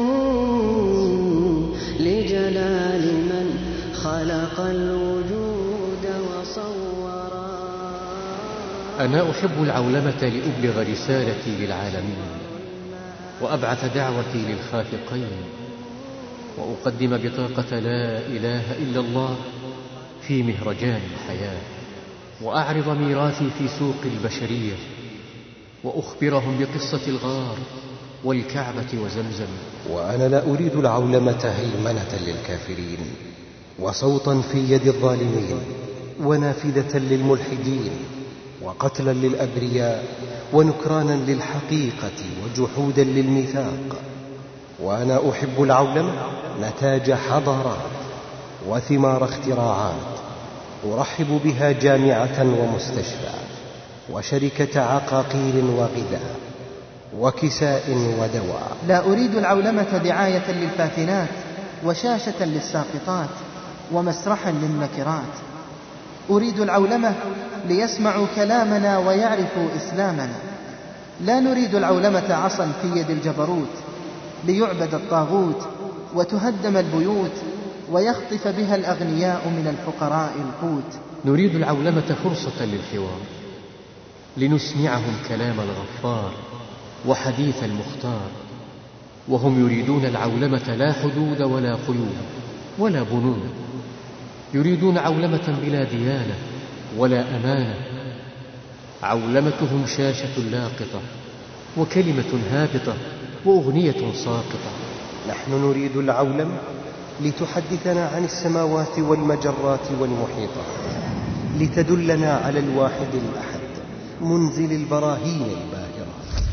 لجلال من خلق الوجود وصورا. أنا أحب العولمة لأبلغ رسالتي للعالمين، وأبعث دعوتي للخافقين، وأقدم بطاقة لا إله إلا الله في مهرجان الحياة، وأعرض ميراثي في سوق البشرية، وأخبرهم بقصة الغار والكعبة وزمزم. وأنا لا أريد العولمة هيمنة للكافرين، وصوتا في يد الظالمين، ونافذة للملحدين، وقتلا للأبرياء، ونكرانا للحقيقة، وجحودا للميثاق. وأنا أحب العولمة نتاج حضارات وثمار اختراعات، أرحب بها جامعة ومستشفى، وشركة عقاقير وغذاء، وكساء ودواء. لا أريد العولمة دعاية للفاتنات، وشاشة للساقطات، ومسرحا للنكرات. أريد العولمة ليسمعوا كلامنا ويعرفوا إسلامنا. لا نريد العولمة عصا في يد الجبروت ليعبد الطاغوت وتهدم البيوت ويخطف بها الأغنياء من الفقراء القوت. نريد العولمة فرصة للحوار، لنسمعهم كلام الغفار وحديث المختار، وهم يريدون العولمة لا حدود ولا قيود ولا بنود. يريدون عولمة بلا ديانة ولا أمانة. عولمتهم شاشة لاقطة، وكلمة هابطة، وأغنية ساقطة. نحن نريد العولمة لتحدثنا عن السماوات والمجرات والمحيطات، لتدلنا على الواحد الأحد منزل البراهين الباهرة.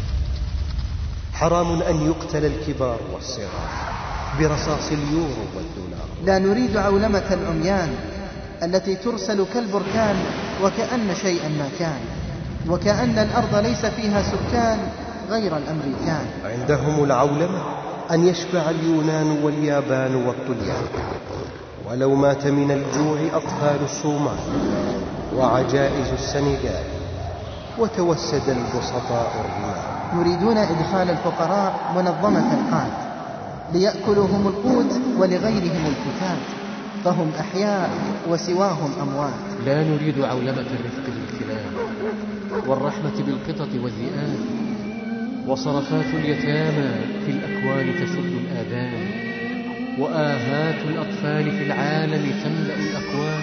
حرام أن يقتل الكبار والصغار برصاص اليورو والدولار. لا نريد عولمة العميان التي ترسل كالبركان وكأن شيئا ما كان، وكأن الأرض ليس فيها سكان غير الأمريكان. عندهم العولمة أن يشبع اليونان واليابان والطليان، ولو مات من الجوع أطفال الصومال وعجائز السنغال، وتوسد البسطاء الرمال. يريدون إدخال الفقراء منظمة القات ليأكلوا هم القوت ولغيرهم الفتات، فهم أحياء وسواهم أموات. لا نريد عولمة الرفق بالكلاب، والرحمة بالقطط والذئاب، وصرفات اليتامى في الأكوان تسد الآذان، وآهات الأطفال في العالم تملأ الأكوان.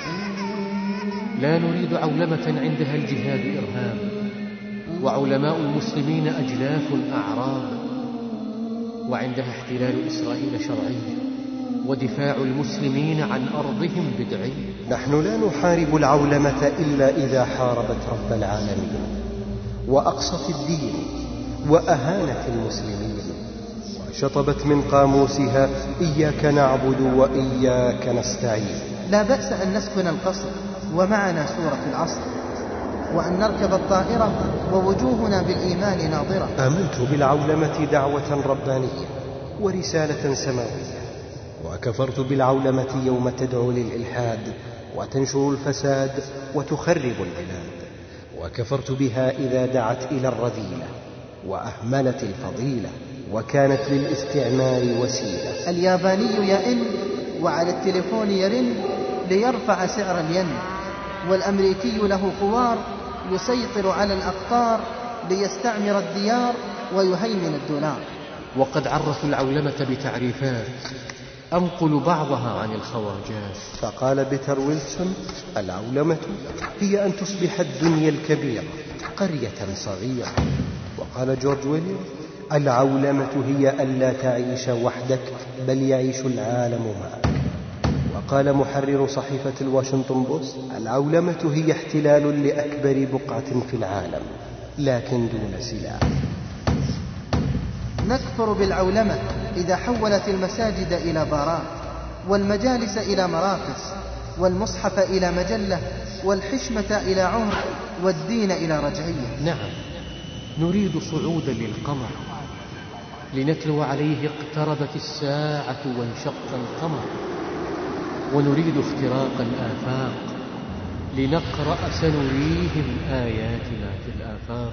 لا نريد عولمة عندها الجهاد إرهاب، وعلماء المسلمين أجلاف أعراب. وعندها احتلال إسرائيل شرعي ودفاع المسلمين عن أرضهم بدعي. نحن لا نحارب العولمة إلا إذا حاربت رب العالمين وأقصت الدين وأهانت المسلمين وشطبت من قاموسها إياك نعبد وإياك نستعين. لا بأس أن نسكن القصر ومعنا سورة العصر، وأن نركب الطائرة ووجوهنا بالإيمان ناظرة. آمنت بالعولمة دعوة ربانية ورسالة سماوية، وكفرت بالعولمة يوم تدعو للإلحاد وتنشر الفساد وتخرب البلاد، وكفرت بها إذا دعت إلى الرذيلة وأهملت الفضيلة وكانت للاستعمار وسيلة. الياباني يئن وعلى التليفون يرن ليرفع سعر الين، والأمريكي له خوار يسيطر على الأقطار ليستعمر الديار ويهيمن الدولار. وقد عرفوا العولمة بتعريفات أنقل بعضها عن الخواجات. فقال بيتر ويلسون: العولمة هي أن تصبح الدنيا الكبيرة قرية صغيرة. وقال جورج ويليام: العولمة هي أن لا تعيش وحدك بل يعيش العالم معك. وقال محرر صحيفة الواشنطن بوست: العولمة هي احتلال لأكبر بقعة في العالم لكن دون سلاح. نكفر بالعولمة إذا حولت المساجد إلى بارات، والمجالس إلى مراقص، والمصحف إلى مجلة، والحشمة إلى عهر، والدين إلى رجعية. نعم، نريد صعودا للقمر لنتلو عليه اقتربت الساعة وانشق القمر، ونريد اختراق الآفاق لنقرأ سنريهم آياتنا في الآفاق.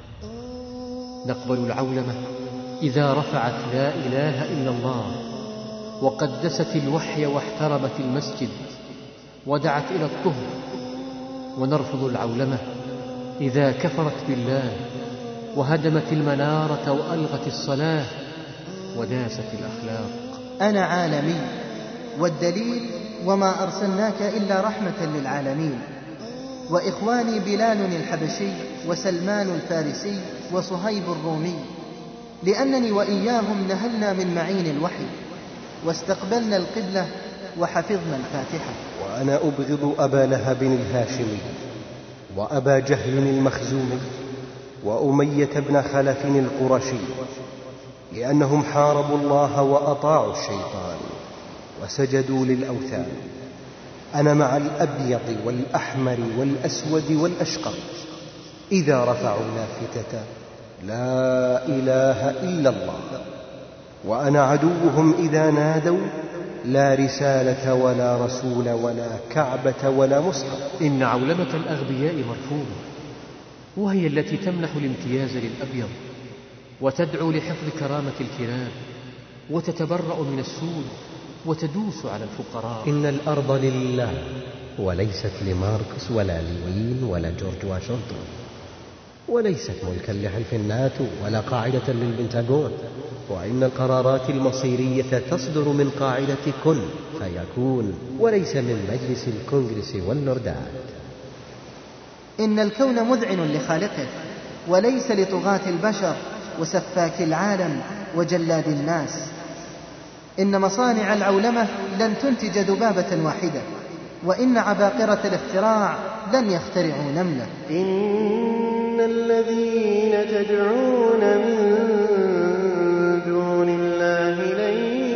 نقبل العولمة إذا رفعت لا إله إلا الله وقدست الوحي واحترمت المسجد ودعت إلى الطهر، ونرفض العولمة إذا كفرت بالله وهدمت المنارة وألغت الصلاة وداست الأخلاق. أنا عالمي، والدليل: وما أرسلناك إلا رحمة للعالمين. وإخواني بلال الحبشي وسلمان الفارسي وصهيب الرومي، لأنني وإياهم نهلنا من معين الوحي واستقبلنا القبلة وحفظنا الفاتحة. وأنا أبغض أبا لهب الهاشمي وأبا جهل المخزومي وأمية بن خلف القرشي، لأنهم حاربوا الله وأطاعوا الشيطان وسجدوا للأوثان. أنا مع الأبيض والأحمر والأسود والأشقر إذا رفعوا لافتة لا إله إلا الله، وأنا عدوهم إذا نادوا لا رسالة ولا رسول ولا كعبة ولا مصحف. إن عولمة الأغبياء مرفوضة، وهي التي تمنح الامتياز للأبيض وتدعو لحفظ كرامة الكرام وتتبرأ من السود وتدوس على الفقراء. إن الأرض لله وليست لماركس ولا لينين ولا جورج واشنطن، وليست ملكا لحلف الناتو ولا قاعدة للبنتاغون، وإن القرارات المصيرية تصدر من قاعدة كن فيكون وليس من مجلس الكونغرس واللوردات. إن الكون مذعن لخالقه وليس لطغاة البشر وسفاك العالم وجلاد الناس. إن مصانع العولمة لن تنتج ذبابة واحدة، وإن عباقرة الاختراع لن يخترعوا نملة. إن الذين تدعون من دون الله لن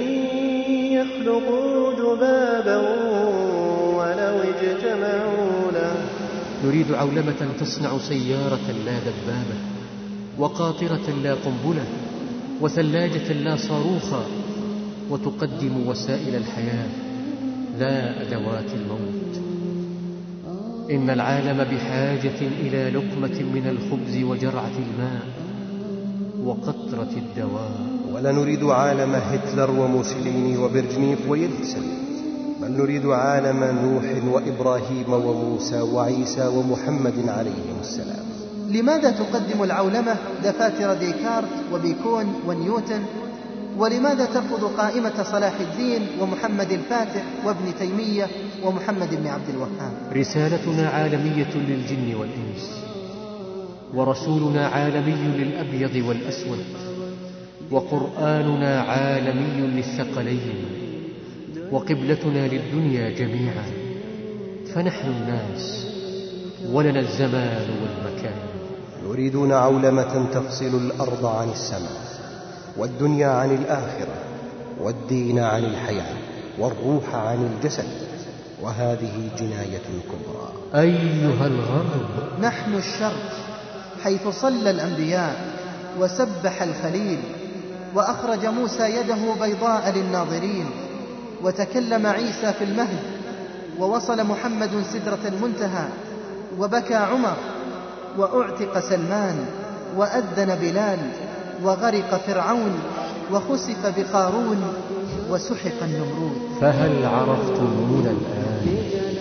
يخلقوا ذبابا ولو اجتمعوا له. نريد عولمة تصنع سيارة لا دبابة، وقاطرة لا قنبلة، وثلاجة لا صاروخا، وتقدم وسائل الحياة لا أدوات الموت. إن العالم بحاجة إلى لقمة من الخبز وجرعة الماء وقطرة الدواء. ولا نريد عالم هتلر وموسوليني وبرجنيف ويلتسن، بل نريد عالم نوح وإبراهيم وموسى وعيسى ومحمد عليهم السلام. لماذا تقدم العولمة دفاتر ديكارت وبيكون ونيوتن؟ ولماذا ترفض قائمة صلاح الدين ومحمد الفاتح وابن تيمية ومحمد بن عبد الوهاب؟ رسالتنا عالمية للجن والإنس، ورسولنا عالمي للأبيض والأسود، وقرآننا عالمي للثقلين، وقبلتنا للدنيا جميعا، فنحن الناس ولنا الزمان والمكان. يريدون عولمة تفصل الأرض عن السماء، والدنيا عن الآخرة، والدين عن الحياة، والروح عن الجسد، وهذه جناية كبرى. أيها الغرب، نحن الشرق حيث صلى الأنبياء وسبح الخليل، وأخرج موسى يده بيضاء للناظرين، وتكلم عيسى في المهد، ووصل محمد سدرة المنتهى، وبكى عمر، وأعتق سلمان، وأذن بلال، وغرق فرعون، وخسف بقارون، وسحق النمرود. فهل عرفتمونا الآن؟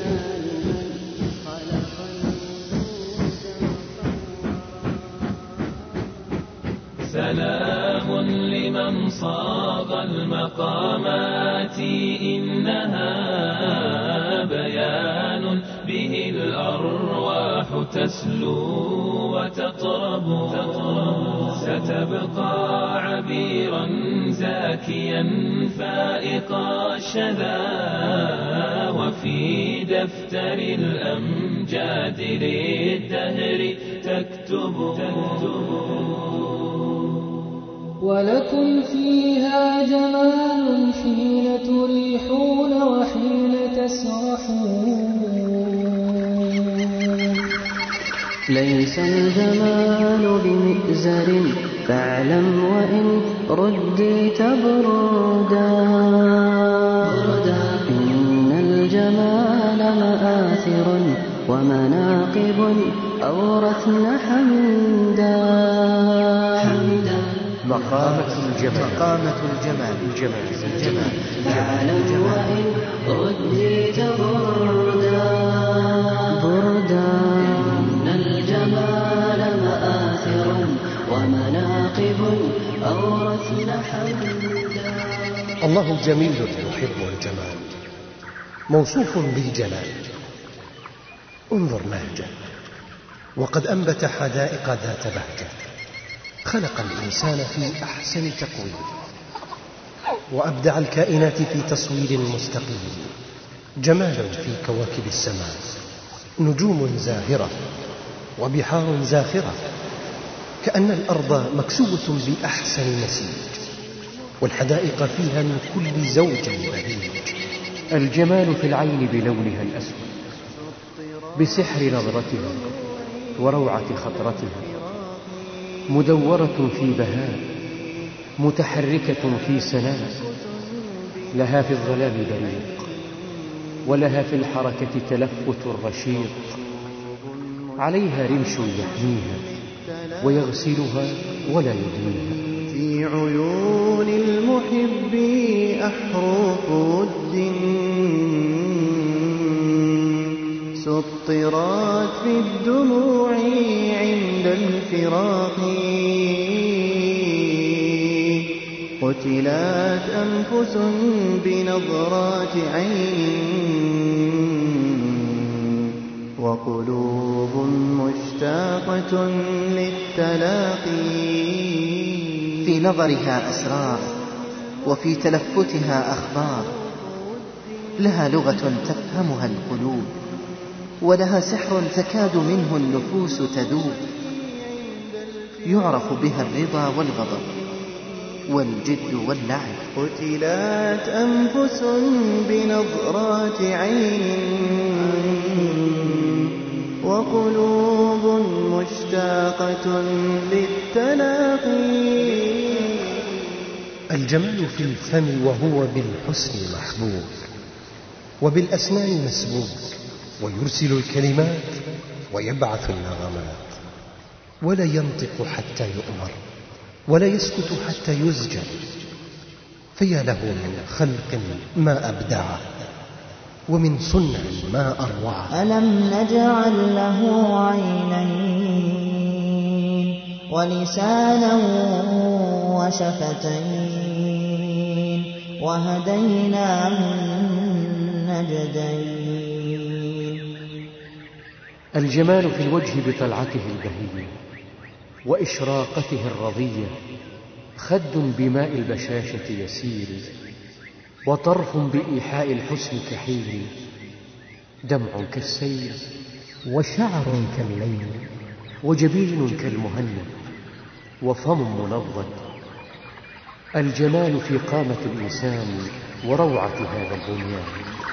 سلام لمن صاغ المقامات، إنها بيان به الأرواح تسلو وتطرب، ستبقى عبيرا زاكيا فائق الشذا، وفي دفتر الأمجاد للدهر تكتب. ولكم فيها جمال حين تريحون وحين تسرحون. ليس الجمال بمئزر فاعلم وإن رديت بردا، إن الجمال مآثر ومناقب أورثن حمدا. مقامة الجمال، مقامة الجمال، الجمال، الجمال، فاعلم وإن رديت بردا، بردا إن الجمال مآثر ومناقب أورثن حمدا. الله جميل يحب الجمال، موصوف بالجلال. انظر نهجه، وقد أنبت حدائق ذات بهجة، خلق الإنسان في أحسن تقويم، وأبدع الكائنات في تصوير مستقيم. جمال في كواكب السماء، نجوم زاهرة وبحار زاخرة، كأن الأرض مكسوة بأحسن نسيج، والحدائق فيها من كل زوج بهيج. الجمال في العين بلونها الأسود، بسحر نظرتها وروعة خطرتها، مدورة في بهاء، متحركة في سناء، لها في الظلام بريق، ولها في الحركة تلفت رشيق، عليها رمش يحميها ويغسلها ولا يدنيها. في عيون المحب أحرف الدين، سطرت في الدموع عند الفراق، قتلت أنفس بنظرات عين، وقلوب مشتاقة للتلاقي. في نظرها أسرار، وفي تلفتها أخبار، لها لغة تفهمها القلوب، ولها سحر تكاد منه النفوس تذوب، يعرف بها الرضا والغضب والجد واللعب. قتلت أنفس بنظرات عين، وقلوب مشتاقة للتلاقي. الجمال في الفم وهو بالحسن محبوب، وبالأسنان مسبوك، ويرسل الكلمات ويبعث النغمات، ولا ينطق حتى يؤمر، ولا يسكت حتى يزجر. فيا له من خلق ما أبدعه، ومن صنع ما أروعه. ألم نجعل له عينين ولسانا وشفتين، وهديناه النجدين. الجمال في الوجه بطلعته البهية وإشراقته الرضية، خد بماء البشاشة يسيل، وطرف بإيحاء الحسن كحيل، دمع كالسيل، وشعر كالليل، وجبين كالمهند، وفم منضد. الجمال في قامة الإنسان وروعة هذا البنيان.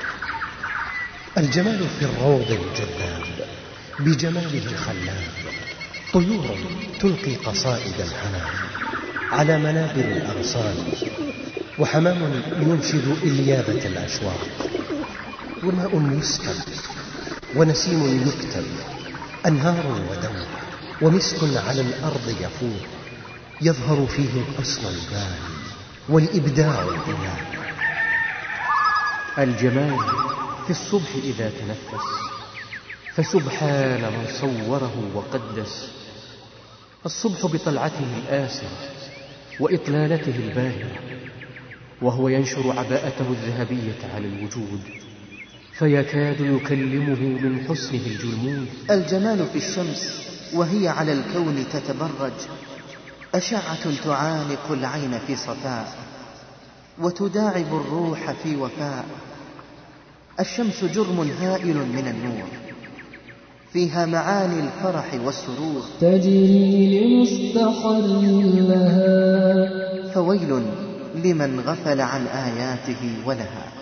الجمال في الروض الجذاب بجماله الخلاب، طيور تلقي قصائد الحنان على منابر الأغصان، وحمام ينشد إليابة الأشواق، وماء يسكب ونسيم يكتب، أنهار ودوح، ومسك على الأرض يفوح، يظهر فيه الحسن الباهي والإبداع الإلهي. الجمال في الصبح إذا تنفس، فسبحان من صوره وقدس. الصبح بطلعته الآسرة وإطلالته الباهرة، وهو ينشر عباءته الذهبية على الوجود، فيكاد يكلمه من حسنه الجلمود. الجمال في الشمس وهي على الكون تتبرج، أشعة تعانق العين في صفاء، وتداعب الروح في وفاء. الشمس جرم هائل من النور، فيها معاني الفرح والسرور، تجري لمستقر لها، فويل لمن غفل عن آياته ولها.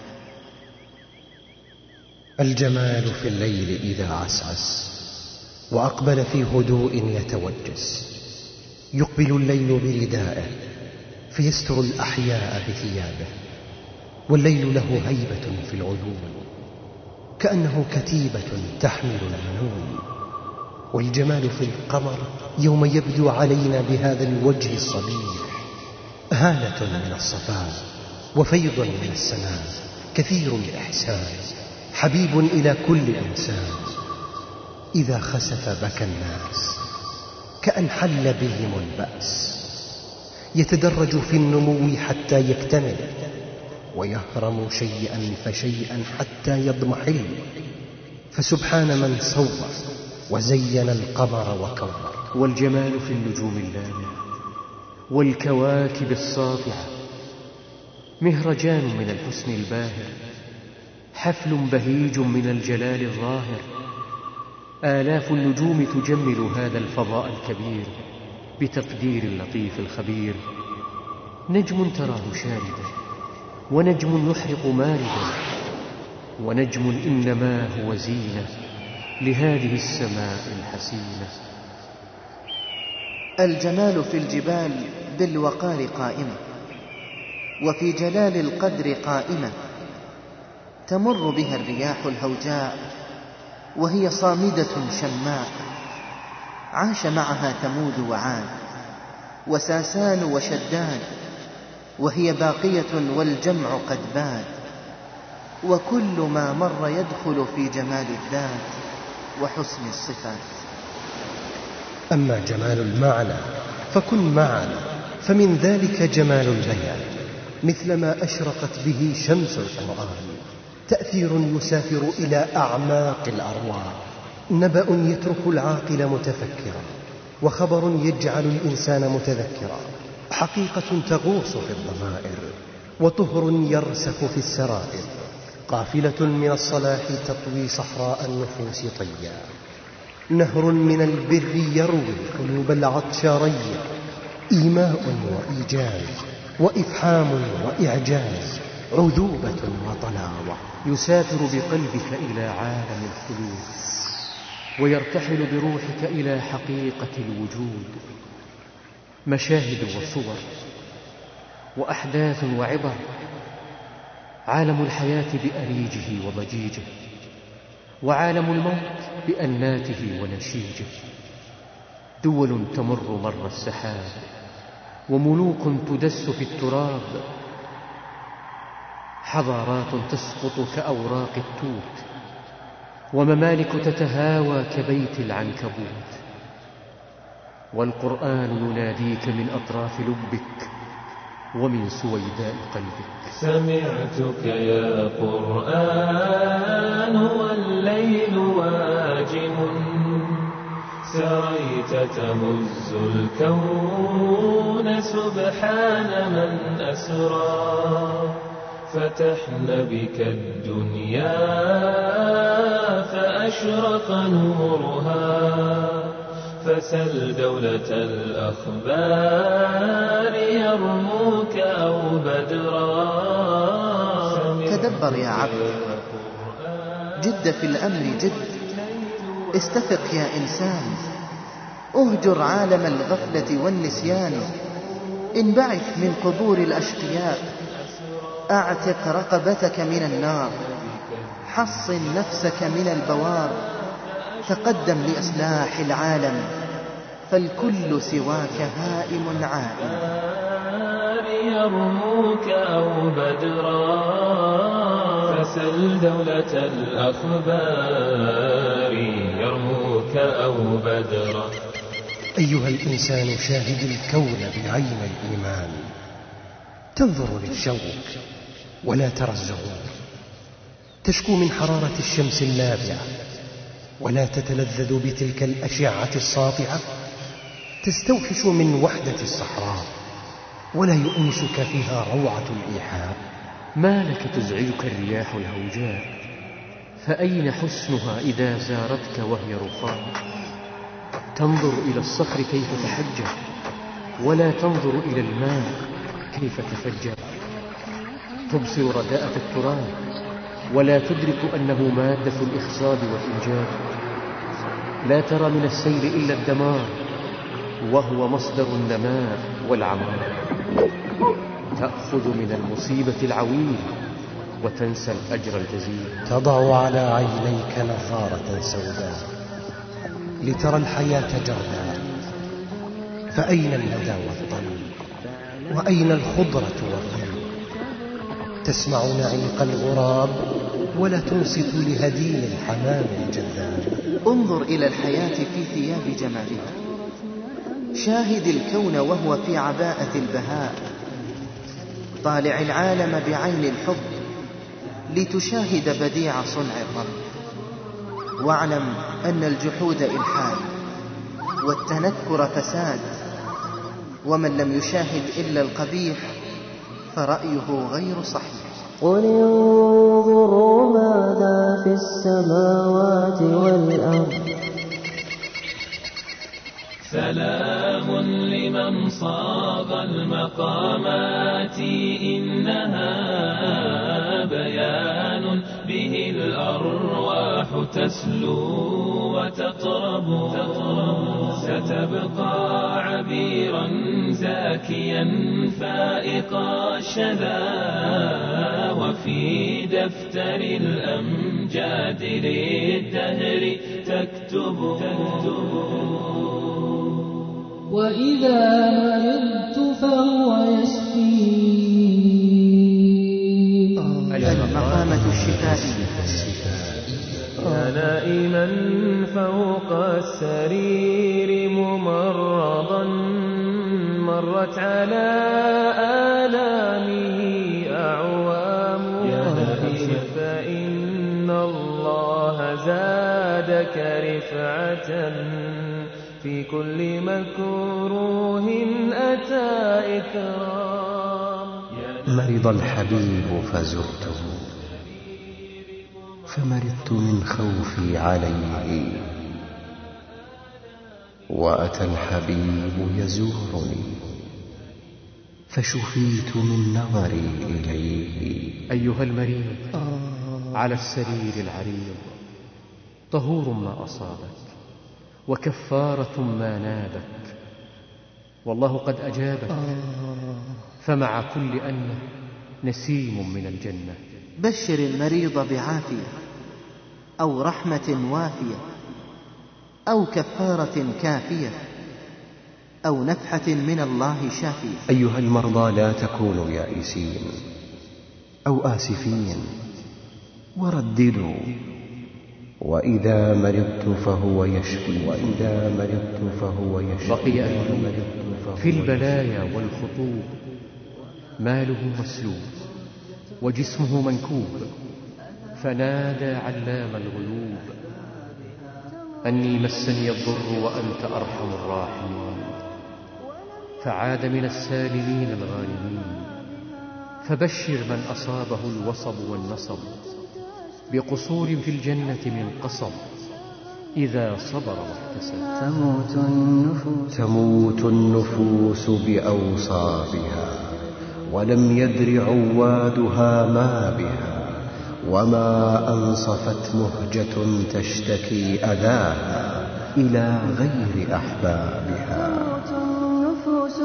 الجمال في الليل إذا عسعس وأقبل في هدوء يتوجس، يقبل الليل بردائه فيستر الأحياء بثيابه، والليل له هيبة في العيون كأنه كتيبة تحمل المنون. والجمال في القمر يوم يبدو علينا بهذا الوجه الصبيح، هالة من الصفاء وفيض من السماء، كثير الإحسان، حبيب إلى كل إنسان. إذا خسف بكى الناس كأن حل بهم البأس، يتدرج في النمو حتى يكتمل، ويهرم شيئا فشيئا حتى يضمحل. فسبحان من صور وزين القمر وكور. والجمال في النجوم اللامعة والكواكب الساطعة، مهرجان من الحسن الباهر، حفل بهيج من الجلال الظاهر. آلاف النجوم تجمل هذا الفضاء الكبير بتقدير اللطيف الخبير. نجم تراه شاردا، ونجم يحرق ماردا، ونجم إنما هو زينة لهذه السماء الحسينة. الجمال في الجبال بالوقار قائمة، وفي جلال القدر قائمة، تمر بها الرياح الهوجاء وهي صامدة شماء. عاش معها ثمود وعاد وساسان وشداد، وهي باقية والجمع قد باد. وكل ما مر يدخل في جمال الذات وحسن الصفات. أما جمال المعنى فكن معنا، فمن ذلك جمال البيان، مثلما أشرقت به شمس القرآن، تأثير يسافر إلى أعماق الأرواح، نبأ يترك العاقل متفكرا، وخبر يجعل الإنسان متذكرا، حقيقة تغوص في الضمائر، وطهر يرسف في السرائر، قافلة من الصلاح تطوي صحراء النفوس طيا، نهر من البر يروي القلوب العطشارية، إيماء وإيجاز، وإفحام وإعجاز، عذوبة وطلاوة. يسافر بقلبك إلى عالم الخلود، ويرتحل بروحك إلى حقيقة الوجود. مشاهد وصور وأحداث وعبر، عالم الحياة بأريجه وضجيجه، وعالم الموت بأناته ونشيجه. دول تمر مر السحاب، وملوك تدس في التراب، حضارات تسقط كأوراق التوت، وممالك تتهاوى كبيت العنكبوت. والقرآن يناديك من أطراف لبك ومن سويداء قلبك. سمعتك يا قرآن والليل واجم، سريت تهز الكون سبحان من أسرى فتحن بك الدنيا فأشرق نورها فسل دولة الأخبار يرموك أو بدرا. تدبر يا عبد، جد في الأمر جد، استفق يا إنسان، أهجر عالم الغفلة والنسيان، انبعث من قبور الأشقياء، أعتق رقبتك من النار، حصن نفسك من البوار، تقدم لإصلاح العالم فالكل سواك هائم عائم. يرموك أو بدرا فسل دولة الأخبار يرموك أو بدرا. أيها الإنسان شاهد الكون بعين الإيمان، تنظر للشوق ولا ترى الزهور، تشكو من حرارة الشمس النابعة ولا تتلذذ بتلك الأشعة الساطعة، تستوحش من وحدة الصحراء ولا يؤنسك فيها روعة الإيحاء. ما لك تزعجك الرياح الهوجاء، فأين حسنها إذا زارتك وهي رخاء؟ تنظر إلى الصخر كيف تحجر ولا تنظر إلى الماء كيف تفجر، تبصر رداءة التراب ولا تدرك أنه مادة الإخصاب والإنجاب، لا ترى من السيل إلا الدمار وهو مصدر النماء والعمار، تأخذ من المصيبة العويل وتنسى الأجر الجزيل. تضع على عينيك نظارة سوداء لترى الحياة جرداء، فأين الندى والظل وأين الخضرة والظل؟ تسمع نعيق الغراب ولا تنصت لهديل الحمام الجذاب. انظر إلى الحياة في ثياب جمالها، شاهد الكون وهو في عباءة البهاء، طالع العالم بعين الحب لتشاهد بديع صنع الرب، واعلم أن الجحود إلحاد والتنكر فساد، ومن لم يشاهد إلا القبيح فرأيه غير صحيح. قل انظروا ماذا في السماوات والأرض. سلام لمن صاغ المقامات، إنها بيان به الأرواح تسلو وتطرب، ستبقى عبيرا زاكيا فائق الشذا، وفي دفتر الأمجاد للدهر تكتب. وإذا مرضت فهو يشفي. المقامة الشفائية. يا نائما فوق السرير ممرضا، مرت على آلامه أعوام، فإن الله زادك رفعة في كل مكروه أتى إكرام. مرض الحبيب فزرته، فمرضت من خوفي عليه، وأتى الحبيب يزورني فشفيت من نظري إليه. أيها المريض على السرير العريض، طهور ما أصابك وكفارة ما نابك، والله قد أجابك، فمع كل أنه نسيم من الجنة. بشر المريض بعافية أو رحمة وافية أو كفارة كافية أو نفحة من الله شافية. أيها المرضى لا تكونوا يائسين أو آسفين، ورددوا وإذا مرضت فهو يشفي، وإذا مرضت فهو يشفي. بقي أيوب في البلايا والخطوب، ماله مسلوب وجسمه منكوب، فنادى علام الغيوب أني مسني الضر وأنت أرحم الراحمين، فعاد من السالمين الغانمين. فبشر من أصابه الوصب والنصب بقصور في الجنة من قصب إذا صبر واحتسب. تموت النفوس, تموت النفوس بأوصابها ولم يدر عوادها ما بها، وما أنصفت مهجة تشتكي أذاها إلى غير أحبابها. تموت النفوس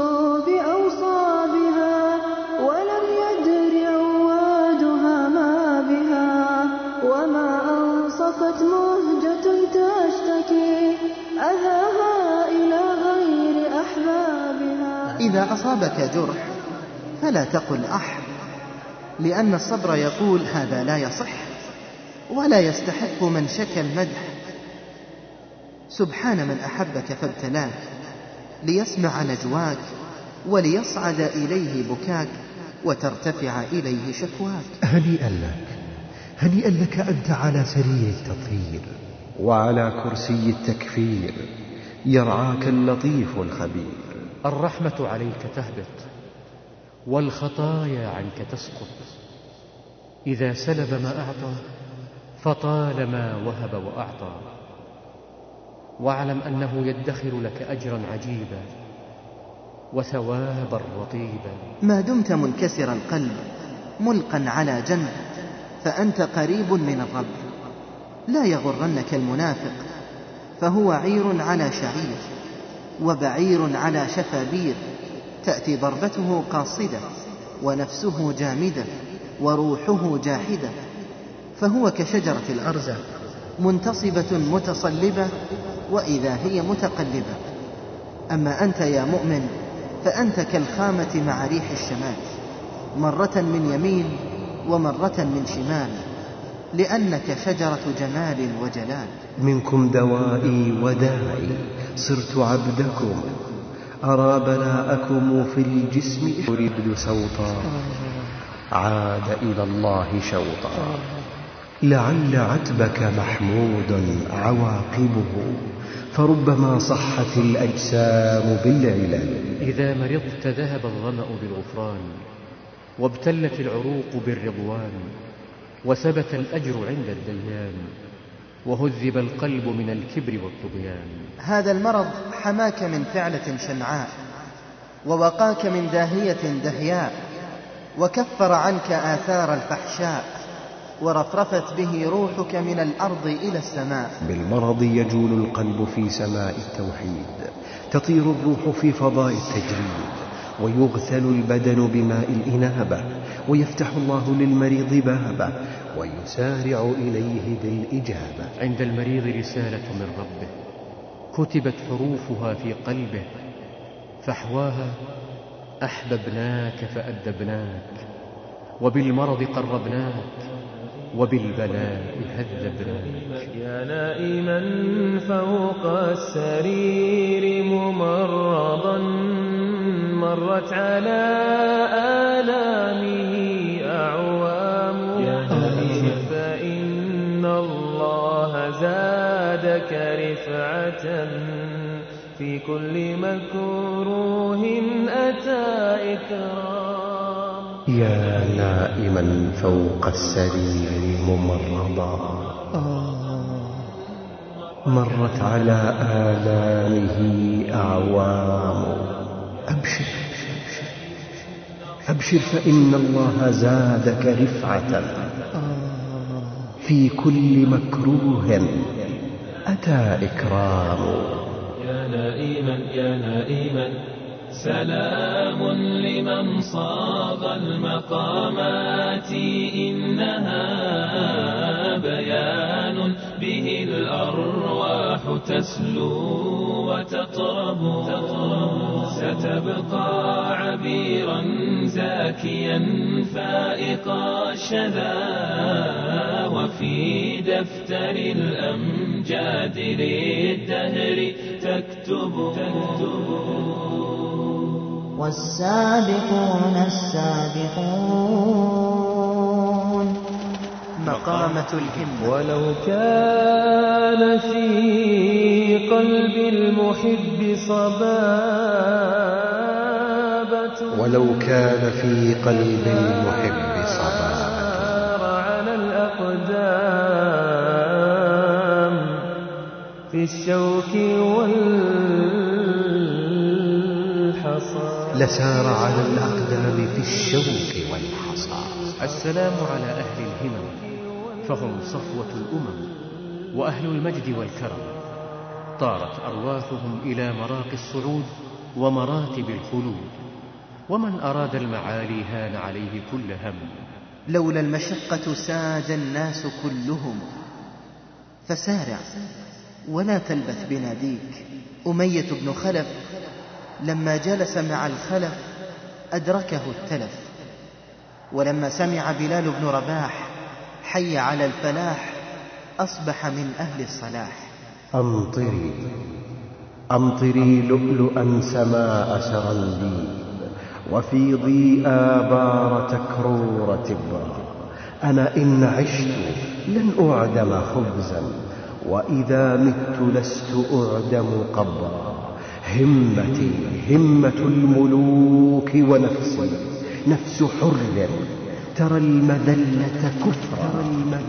بأوصابها ولم يدر عوادها ما بها، وما أنصفت مهجة تشتكي أذاها إلى غير أحبابها. إذا أصابك جرح فلا تقل أح، لأن الصبر يقول هذا لا يصح ولا يستحق من شكى المدح. سبحان من أحبك فابتلاك ليسمع نجواك وليصعد إليه بكاك وترتفع إليه شكواك. هنيئا لك، هنيئا لك أنت على سرير التطهير وعلى كرسي التكفير، يرعاك اللطيف الخبير. الرحمة عليك تهبط والخطايا عنك تسقط، إذا سلب ما أعطى فطالما وهب وأعطى. واعلم أنه يدخر لك أجرا عجيبا وثوابا رطيبا. ما دمت منكسر القلب ملقا على جنب فأنت قريب من الرب. لا يغرنك المنافق، فهو عير على شعير وبعير على شفابير، تأتي ضربته قاصدة ونفسه جامدة وروحه جاحدة. فهو كشجرة الأرزة منتصبة متصلبة وإذا هي متقلبة. أما أنت يا مؤمن فأنت كالخامة مع ريح الشمال، مرة من يمين ومرة من شمال، لأنك شجرة جمال وجلال. منكم دوائي وداعي، صرت عبدكم، أرى بلاءكم في الجسم أريد سوطا، عاد إلى الله شوطا. لعل عتبك محمود عواقبه، فربما صحت الأجسام بالعلل. إذا مرضت ذهب الظمأ بالغفران، وابتلت العروق بالرضوان، وثبت الأجر عند الديان، وهذب القلب من الكبر والطغيان. هذا المرض حماك من فعلة شنعاء، ووقاك من داهية دهياء، وكفر عنك آثار الفحشاء، ورفرفت به روحك من الأرض إلى السماء. بالمرض يجول القلب في سماء التوحيد، تطير الروح في فضاء التجريد، ويغسل البدن بماء الإنابة، ويفتح الله للمريض بابه ويسارع إليه بالإجابة. عند المريض رسالة من ربه كتبت حروفها في قلبه، فحواها أحببناك فأدبناك، وبالمرض قربناك، وبالبلاء هذبناك. يا نائما فوق السرير ممرضا، مرت على آلامه أعوام. يا نائما فإن الله زادك رفعة، في كل مكروه أتى إكرام. يا نائما فوق السرير ممرضا، مرت على آلامه أعوام. أبشر أبشر فإن الله زادك رفعة، في كل مكروه أتى إكرام. يا نائما يا نائما سلام لمن صاغ المقامات، إنها بيان به الأرواح تسلو وتطرب. ستبقى عبيرا زاكيا فائق الشذا، وفي دفتر الأمجاد للدهر تكتب. والسابقون السابقون مقامة الهمة. ولو كان في قلب المحب صبابة ولو كان في قلب المحب صبابة على الأقدام في الشوك والحصى لسار على الأقدام في الشوك والحصى. السلام على أهل الهمم، فهم صفوة الأمم وأهل المجد والكرم. طارت أرواحهم إلى مراقي الصعود ومراتب الخلود، ومن أراد المعالي هان عليه كل هم. لولا المشقة ساد الناس كلهم، فسارع ولا تلبث بناديك. أمية بن خلف لما جلس مع الخلف أدركه التلف، ولما سمع بلال بن رباح حي على الفلاح أصبح من أهل الصلاح. أمطري أمطري لؤلؤا سماء سرنديب، وفيضي آبار تكرور تبرا. أنا إن عشت لن أعدم خبزا، وإذا مت لست أعدم قبرا. همتي همة الملوك، ونفسي نفس حر ترى المذلة كفرا.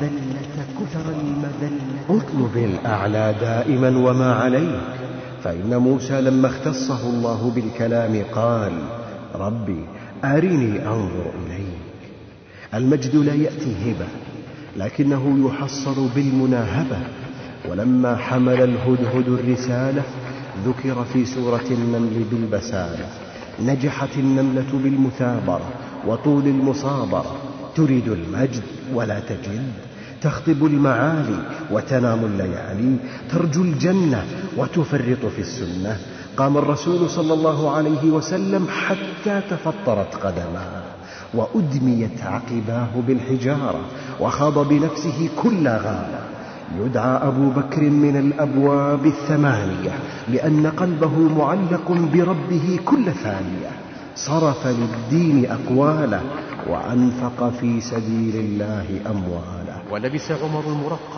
اطلب الأعلى دائما وما عليك، فإن موسى لما اختصه الله بالكلام قال: ربي أرني أنظر إليك. المجد لا يأتي هبة، لكنه يحصل بالمناهبة. ولما حمل الهدهد الرسالة ذكر في سورة النمل بالبسالة. نجحت النملة بالمثابرة وطول المصابرة، تريد المجد ولا تجد، تخطب المعالي وتنام الليالي، ترجو الجنة وتفرط في السنة. قام الرسول صلى الله عليه وسلم حتى تفطرت قدماه، وأدميت عقباه بالحجارة، وخاض بنفسه كل غارة. يدعى أبو بكر من الأبواب الثمانية، لأن قلبه معلق بربه كل ثانية. صرف للدين أقواله، وأنفق في سبيل الله أمواله. ولبس عمر المرقع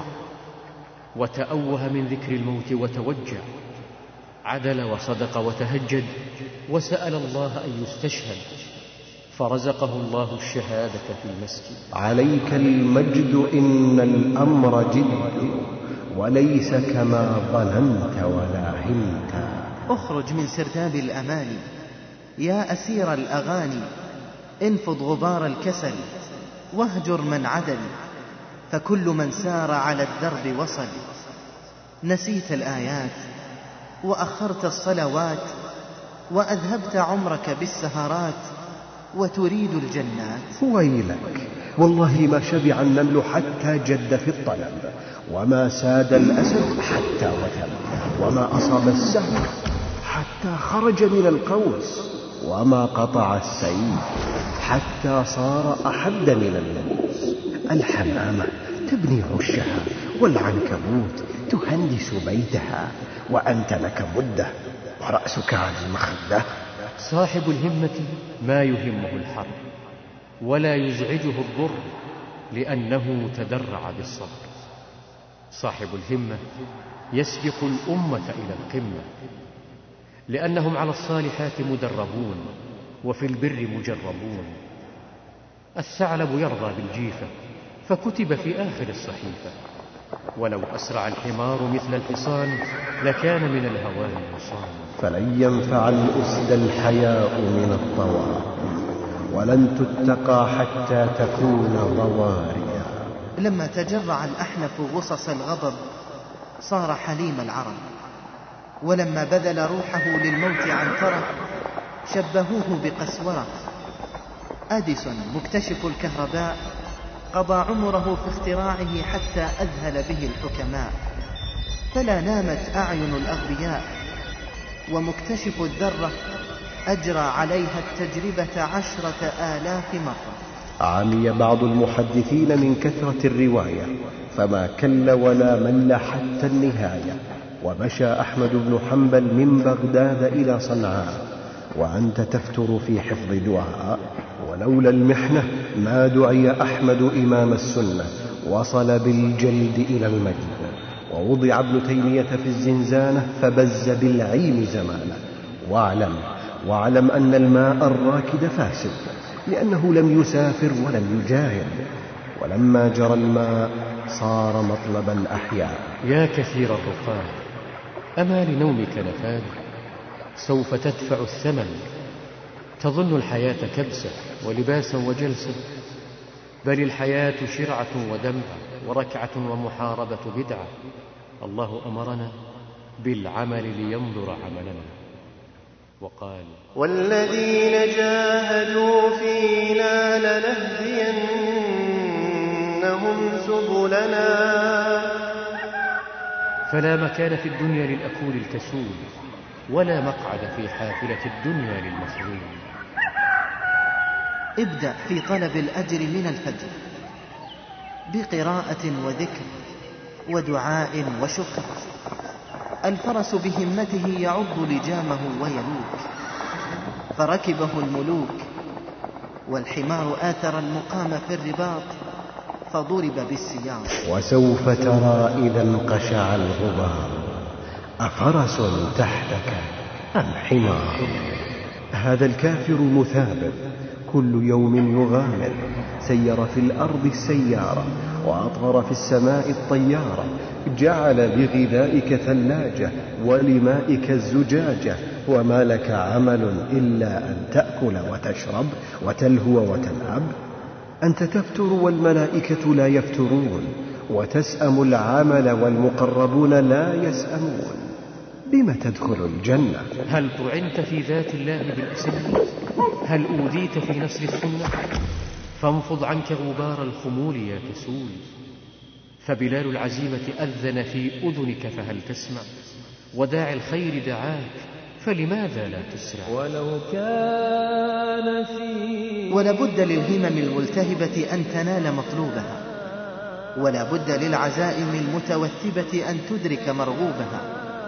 وتأوه من ذكر الموت وتوجع، عدل وصدق وتهجد، وسأل الله أن يستشهد، فرزقه الله الشهادة في المسجد. عليك المجد إن الأمر جد، وليس كما ظننت ولا همت. اخرج من سرداب الأماني يا أسير الأغاني، انفض غبار الكسل واهجر من عدل، فكل من سار على الدرب وصل. نسيت الآيات وأخرت الصلوات، وأذهبت عمرك بالسهرات، وتريد الجنات. ويلك، والله ما شبع النمل حتى جد في الطلب، وما ساد الأسد حتى وثب، وما أصاب السهم حتى خرج من القوس، وما قطع السيف حتى صار أحد من الناموس. الحمامة تبني عشها، والعنكبوت تهندس بيتها، وأنت لك مدة ورأسك على المخدة. صاحب الهمة ما يهمه الحر ولا يزعجه الضر، لأنه تدرع بالصبر. صاحب الهمة يسبق الأمة إلى القمة، لأنهم على الصالحات مدربون وفي البر مجربون. الثعلب يرضى بالجيفة، فكتب في آخر الصحيفة. ولو أسرع الحمار مثل الحصان، لكان من الهوان مصان. فلن ينفع الأسد الحياء من الطوارئ، ولن تتقى حتى تكون ضواريا. لما تجرع الأحنف غصص الغضب صار حليم العرب، ولما بذل روحه للموت عنترة شبهوه بقسورة. أديسون مكتشف الكهرباء قضى عمره في اختراعه حتى أذهل به الحكماء، فلا نامت أعين الأغبياء. ومكتشف الذرة أجرى عليها التجربة عشرة آلاف مرة. عمي بعض المحدثين من كثرة الرواية، فما كل ولا مل حتى النهاية. ومشى أحمد بن حنبل من بغداد إلى صنعاء، وأنت تفتر في حفظ دعاء. ولولا المحنة ما دعي أحمد إمام السنة، وصل بالجلد إلى المجد. ووضع ابن تيمية في الزنزانة فبز بالعين زمانه. واعلم واعلم أن الماء الراكد فاسد، لأنه لم يسافر ولم يجاهد، ولما جرى الماء صار مطلب الأحياء. يا كثير الرقاد، أما لنومك نفاد؟ سوف تدفع الثمن. تظن الحياة كبسة ولباسا وجلسة، بل الحياة شرعة ودمعة وركعة ومحاربة بدعة. الله أمرنا بالعمل لينظر عملنا، وقال: والذين جاهدوا فينا لنهدينهم سبلنا. فلا مكان في الدنيا للأكول الكسول، ولا مقعد في حافلة الدنيا للمخذول. ابدأ في طلب الأجر من الفجر بقراءة وذكر ودعاء وشكر. الفرس بهمته يعض لجامه ويلوك، فركبه الملوك، والحمار آثر المقام في الرباط فضرب بالسياط. وسوف ترى إذا انقشع الغبار أفرس تحتك أم حمار. هذا الكافر مثابر كل يوم يغامر، سير في الأرض السيارة وأطغر في السماء الطيارة، جعل لغذائك ثلاجة ولمائك الزجاجة، وما لك عمل إلا أن تأكل وتشرب وتلهو وتلعب. أنت تفتر والملائكة لا يفترون، وتسأم العمل والمقربون لا يسأمون. بم تدخل الجنة؟ هل طعنت في ذات الله بالأسنة؟ هل أوذيت في نسل السنة؟ فانفض عنك غبار الخمول يا كسول. فبلال العزيمة أذن في أذنك فهل تسمع؟ وداعي الخير دعاك فلماذا لا تسرع؟ ولو كان في ولابد للهمم الملتهبة أن تنال مطلوبها، ولابد للعزائم المتوثبة أن تدرك مرغوبها.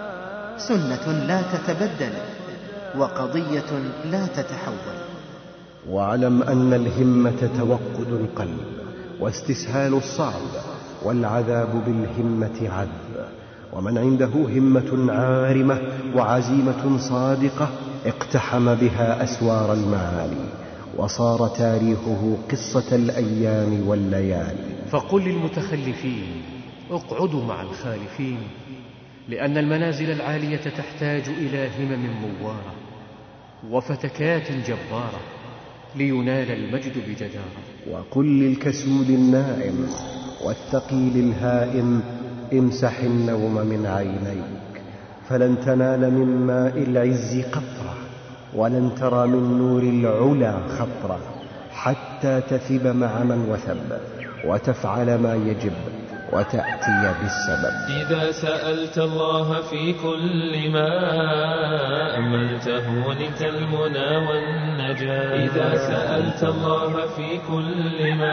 سنة لا تتبدل، وقضية لا تتحول. واعلم أن الهمة توقد القلب واستسهال الصعب، والعذاب بالهمة عذب. ومن عنده همة عارمة وعزيمة صادقة اقتحم بها أسوار المعالي، وصار تاريخه قصة الأيام والليالي. فقل للمتخلفين اقعدوا مع الخالفين، لأن المنازل العالية تحتاج إلى همم موارة وفتكات جبارة لينال المجد بجدارة. وقل للكسول النائم والثقيل الهائم امسح النوم من عينيك، فلن تنال من ماء العز قطرة، ولن ترى من نور العلا خطرة، حتى تثب مع من وثب، وتفعل ما يجب، وتأتي بالسبب. إذا سألت الله في كل ما أملته نلت المنى والنجاة. إذا سألت الله في كل ما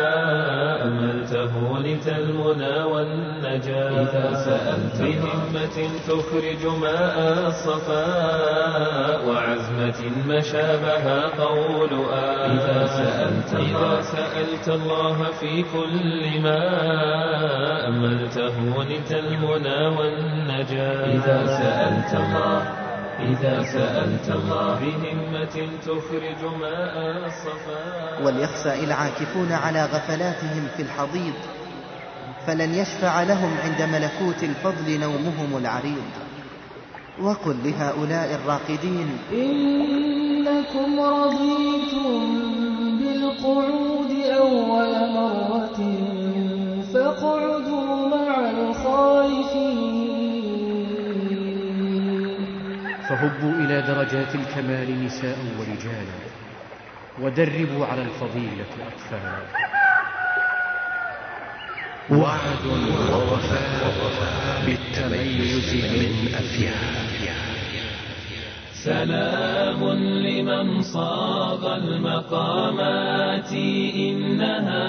أملته نلت المنى والنجاة. إذا سألت بهمة تخرج ماء الصفاء وعزمة ما شابها قول آه. إذا سألت إذا سألت الله في كل ما أملته نلت المنى والنجاة. إذا سألت الله إذا سألت الله بهمة تخرج ماء الصفاء. وليخسأ العاكفون على غفلاتهم في الحضيض، فلن يشفع لهم عند ملكوت الفضل نومهم العريض. وقل لهؤلاء الراقدين إنكم رضيتم بالقعود أول مرة فاقعدوا مع الخائفين. فهبوا إلى درجات الكمال نساء ورجالا، ودربوا على الفضيلة أطفالا. وعد ووفاء بالتميز من أفياه. سلام لمن صاغ المقامات، إنها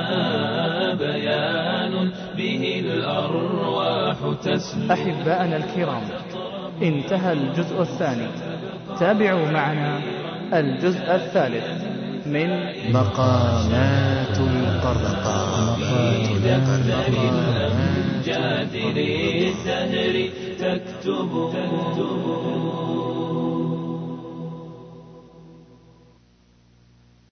بيان به الأرواح تسلو. أحباءنا الكرام، انتهى الجزء الثاني. تابعوا معنا الجزء الثالث من مقامات القرطاج. الهدى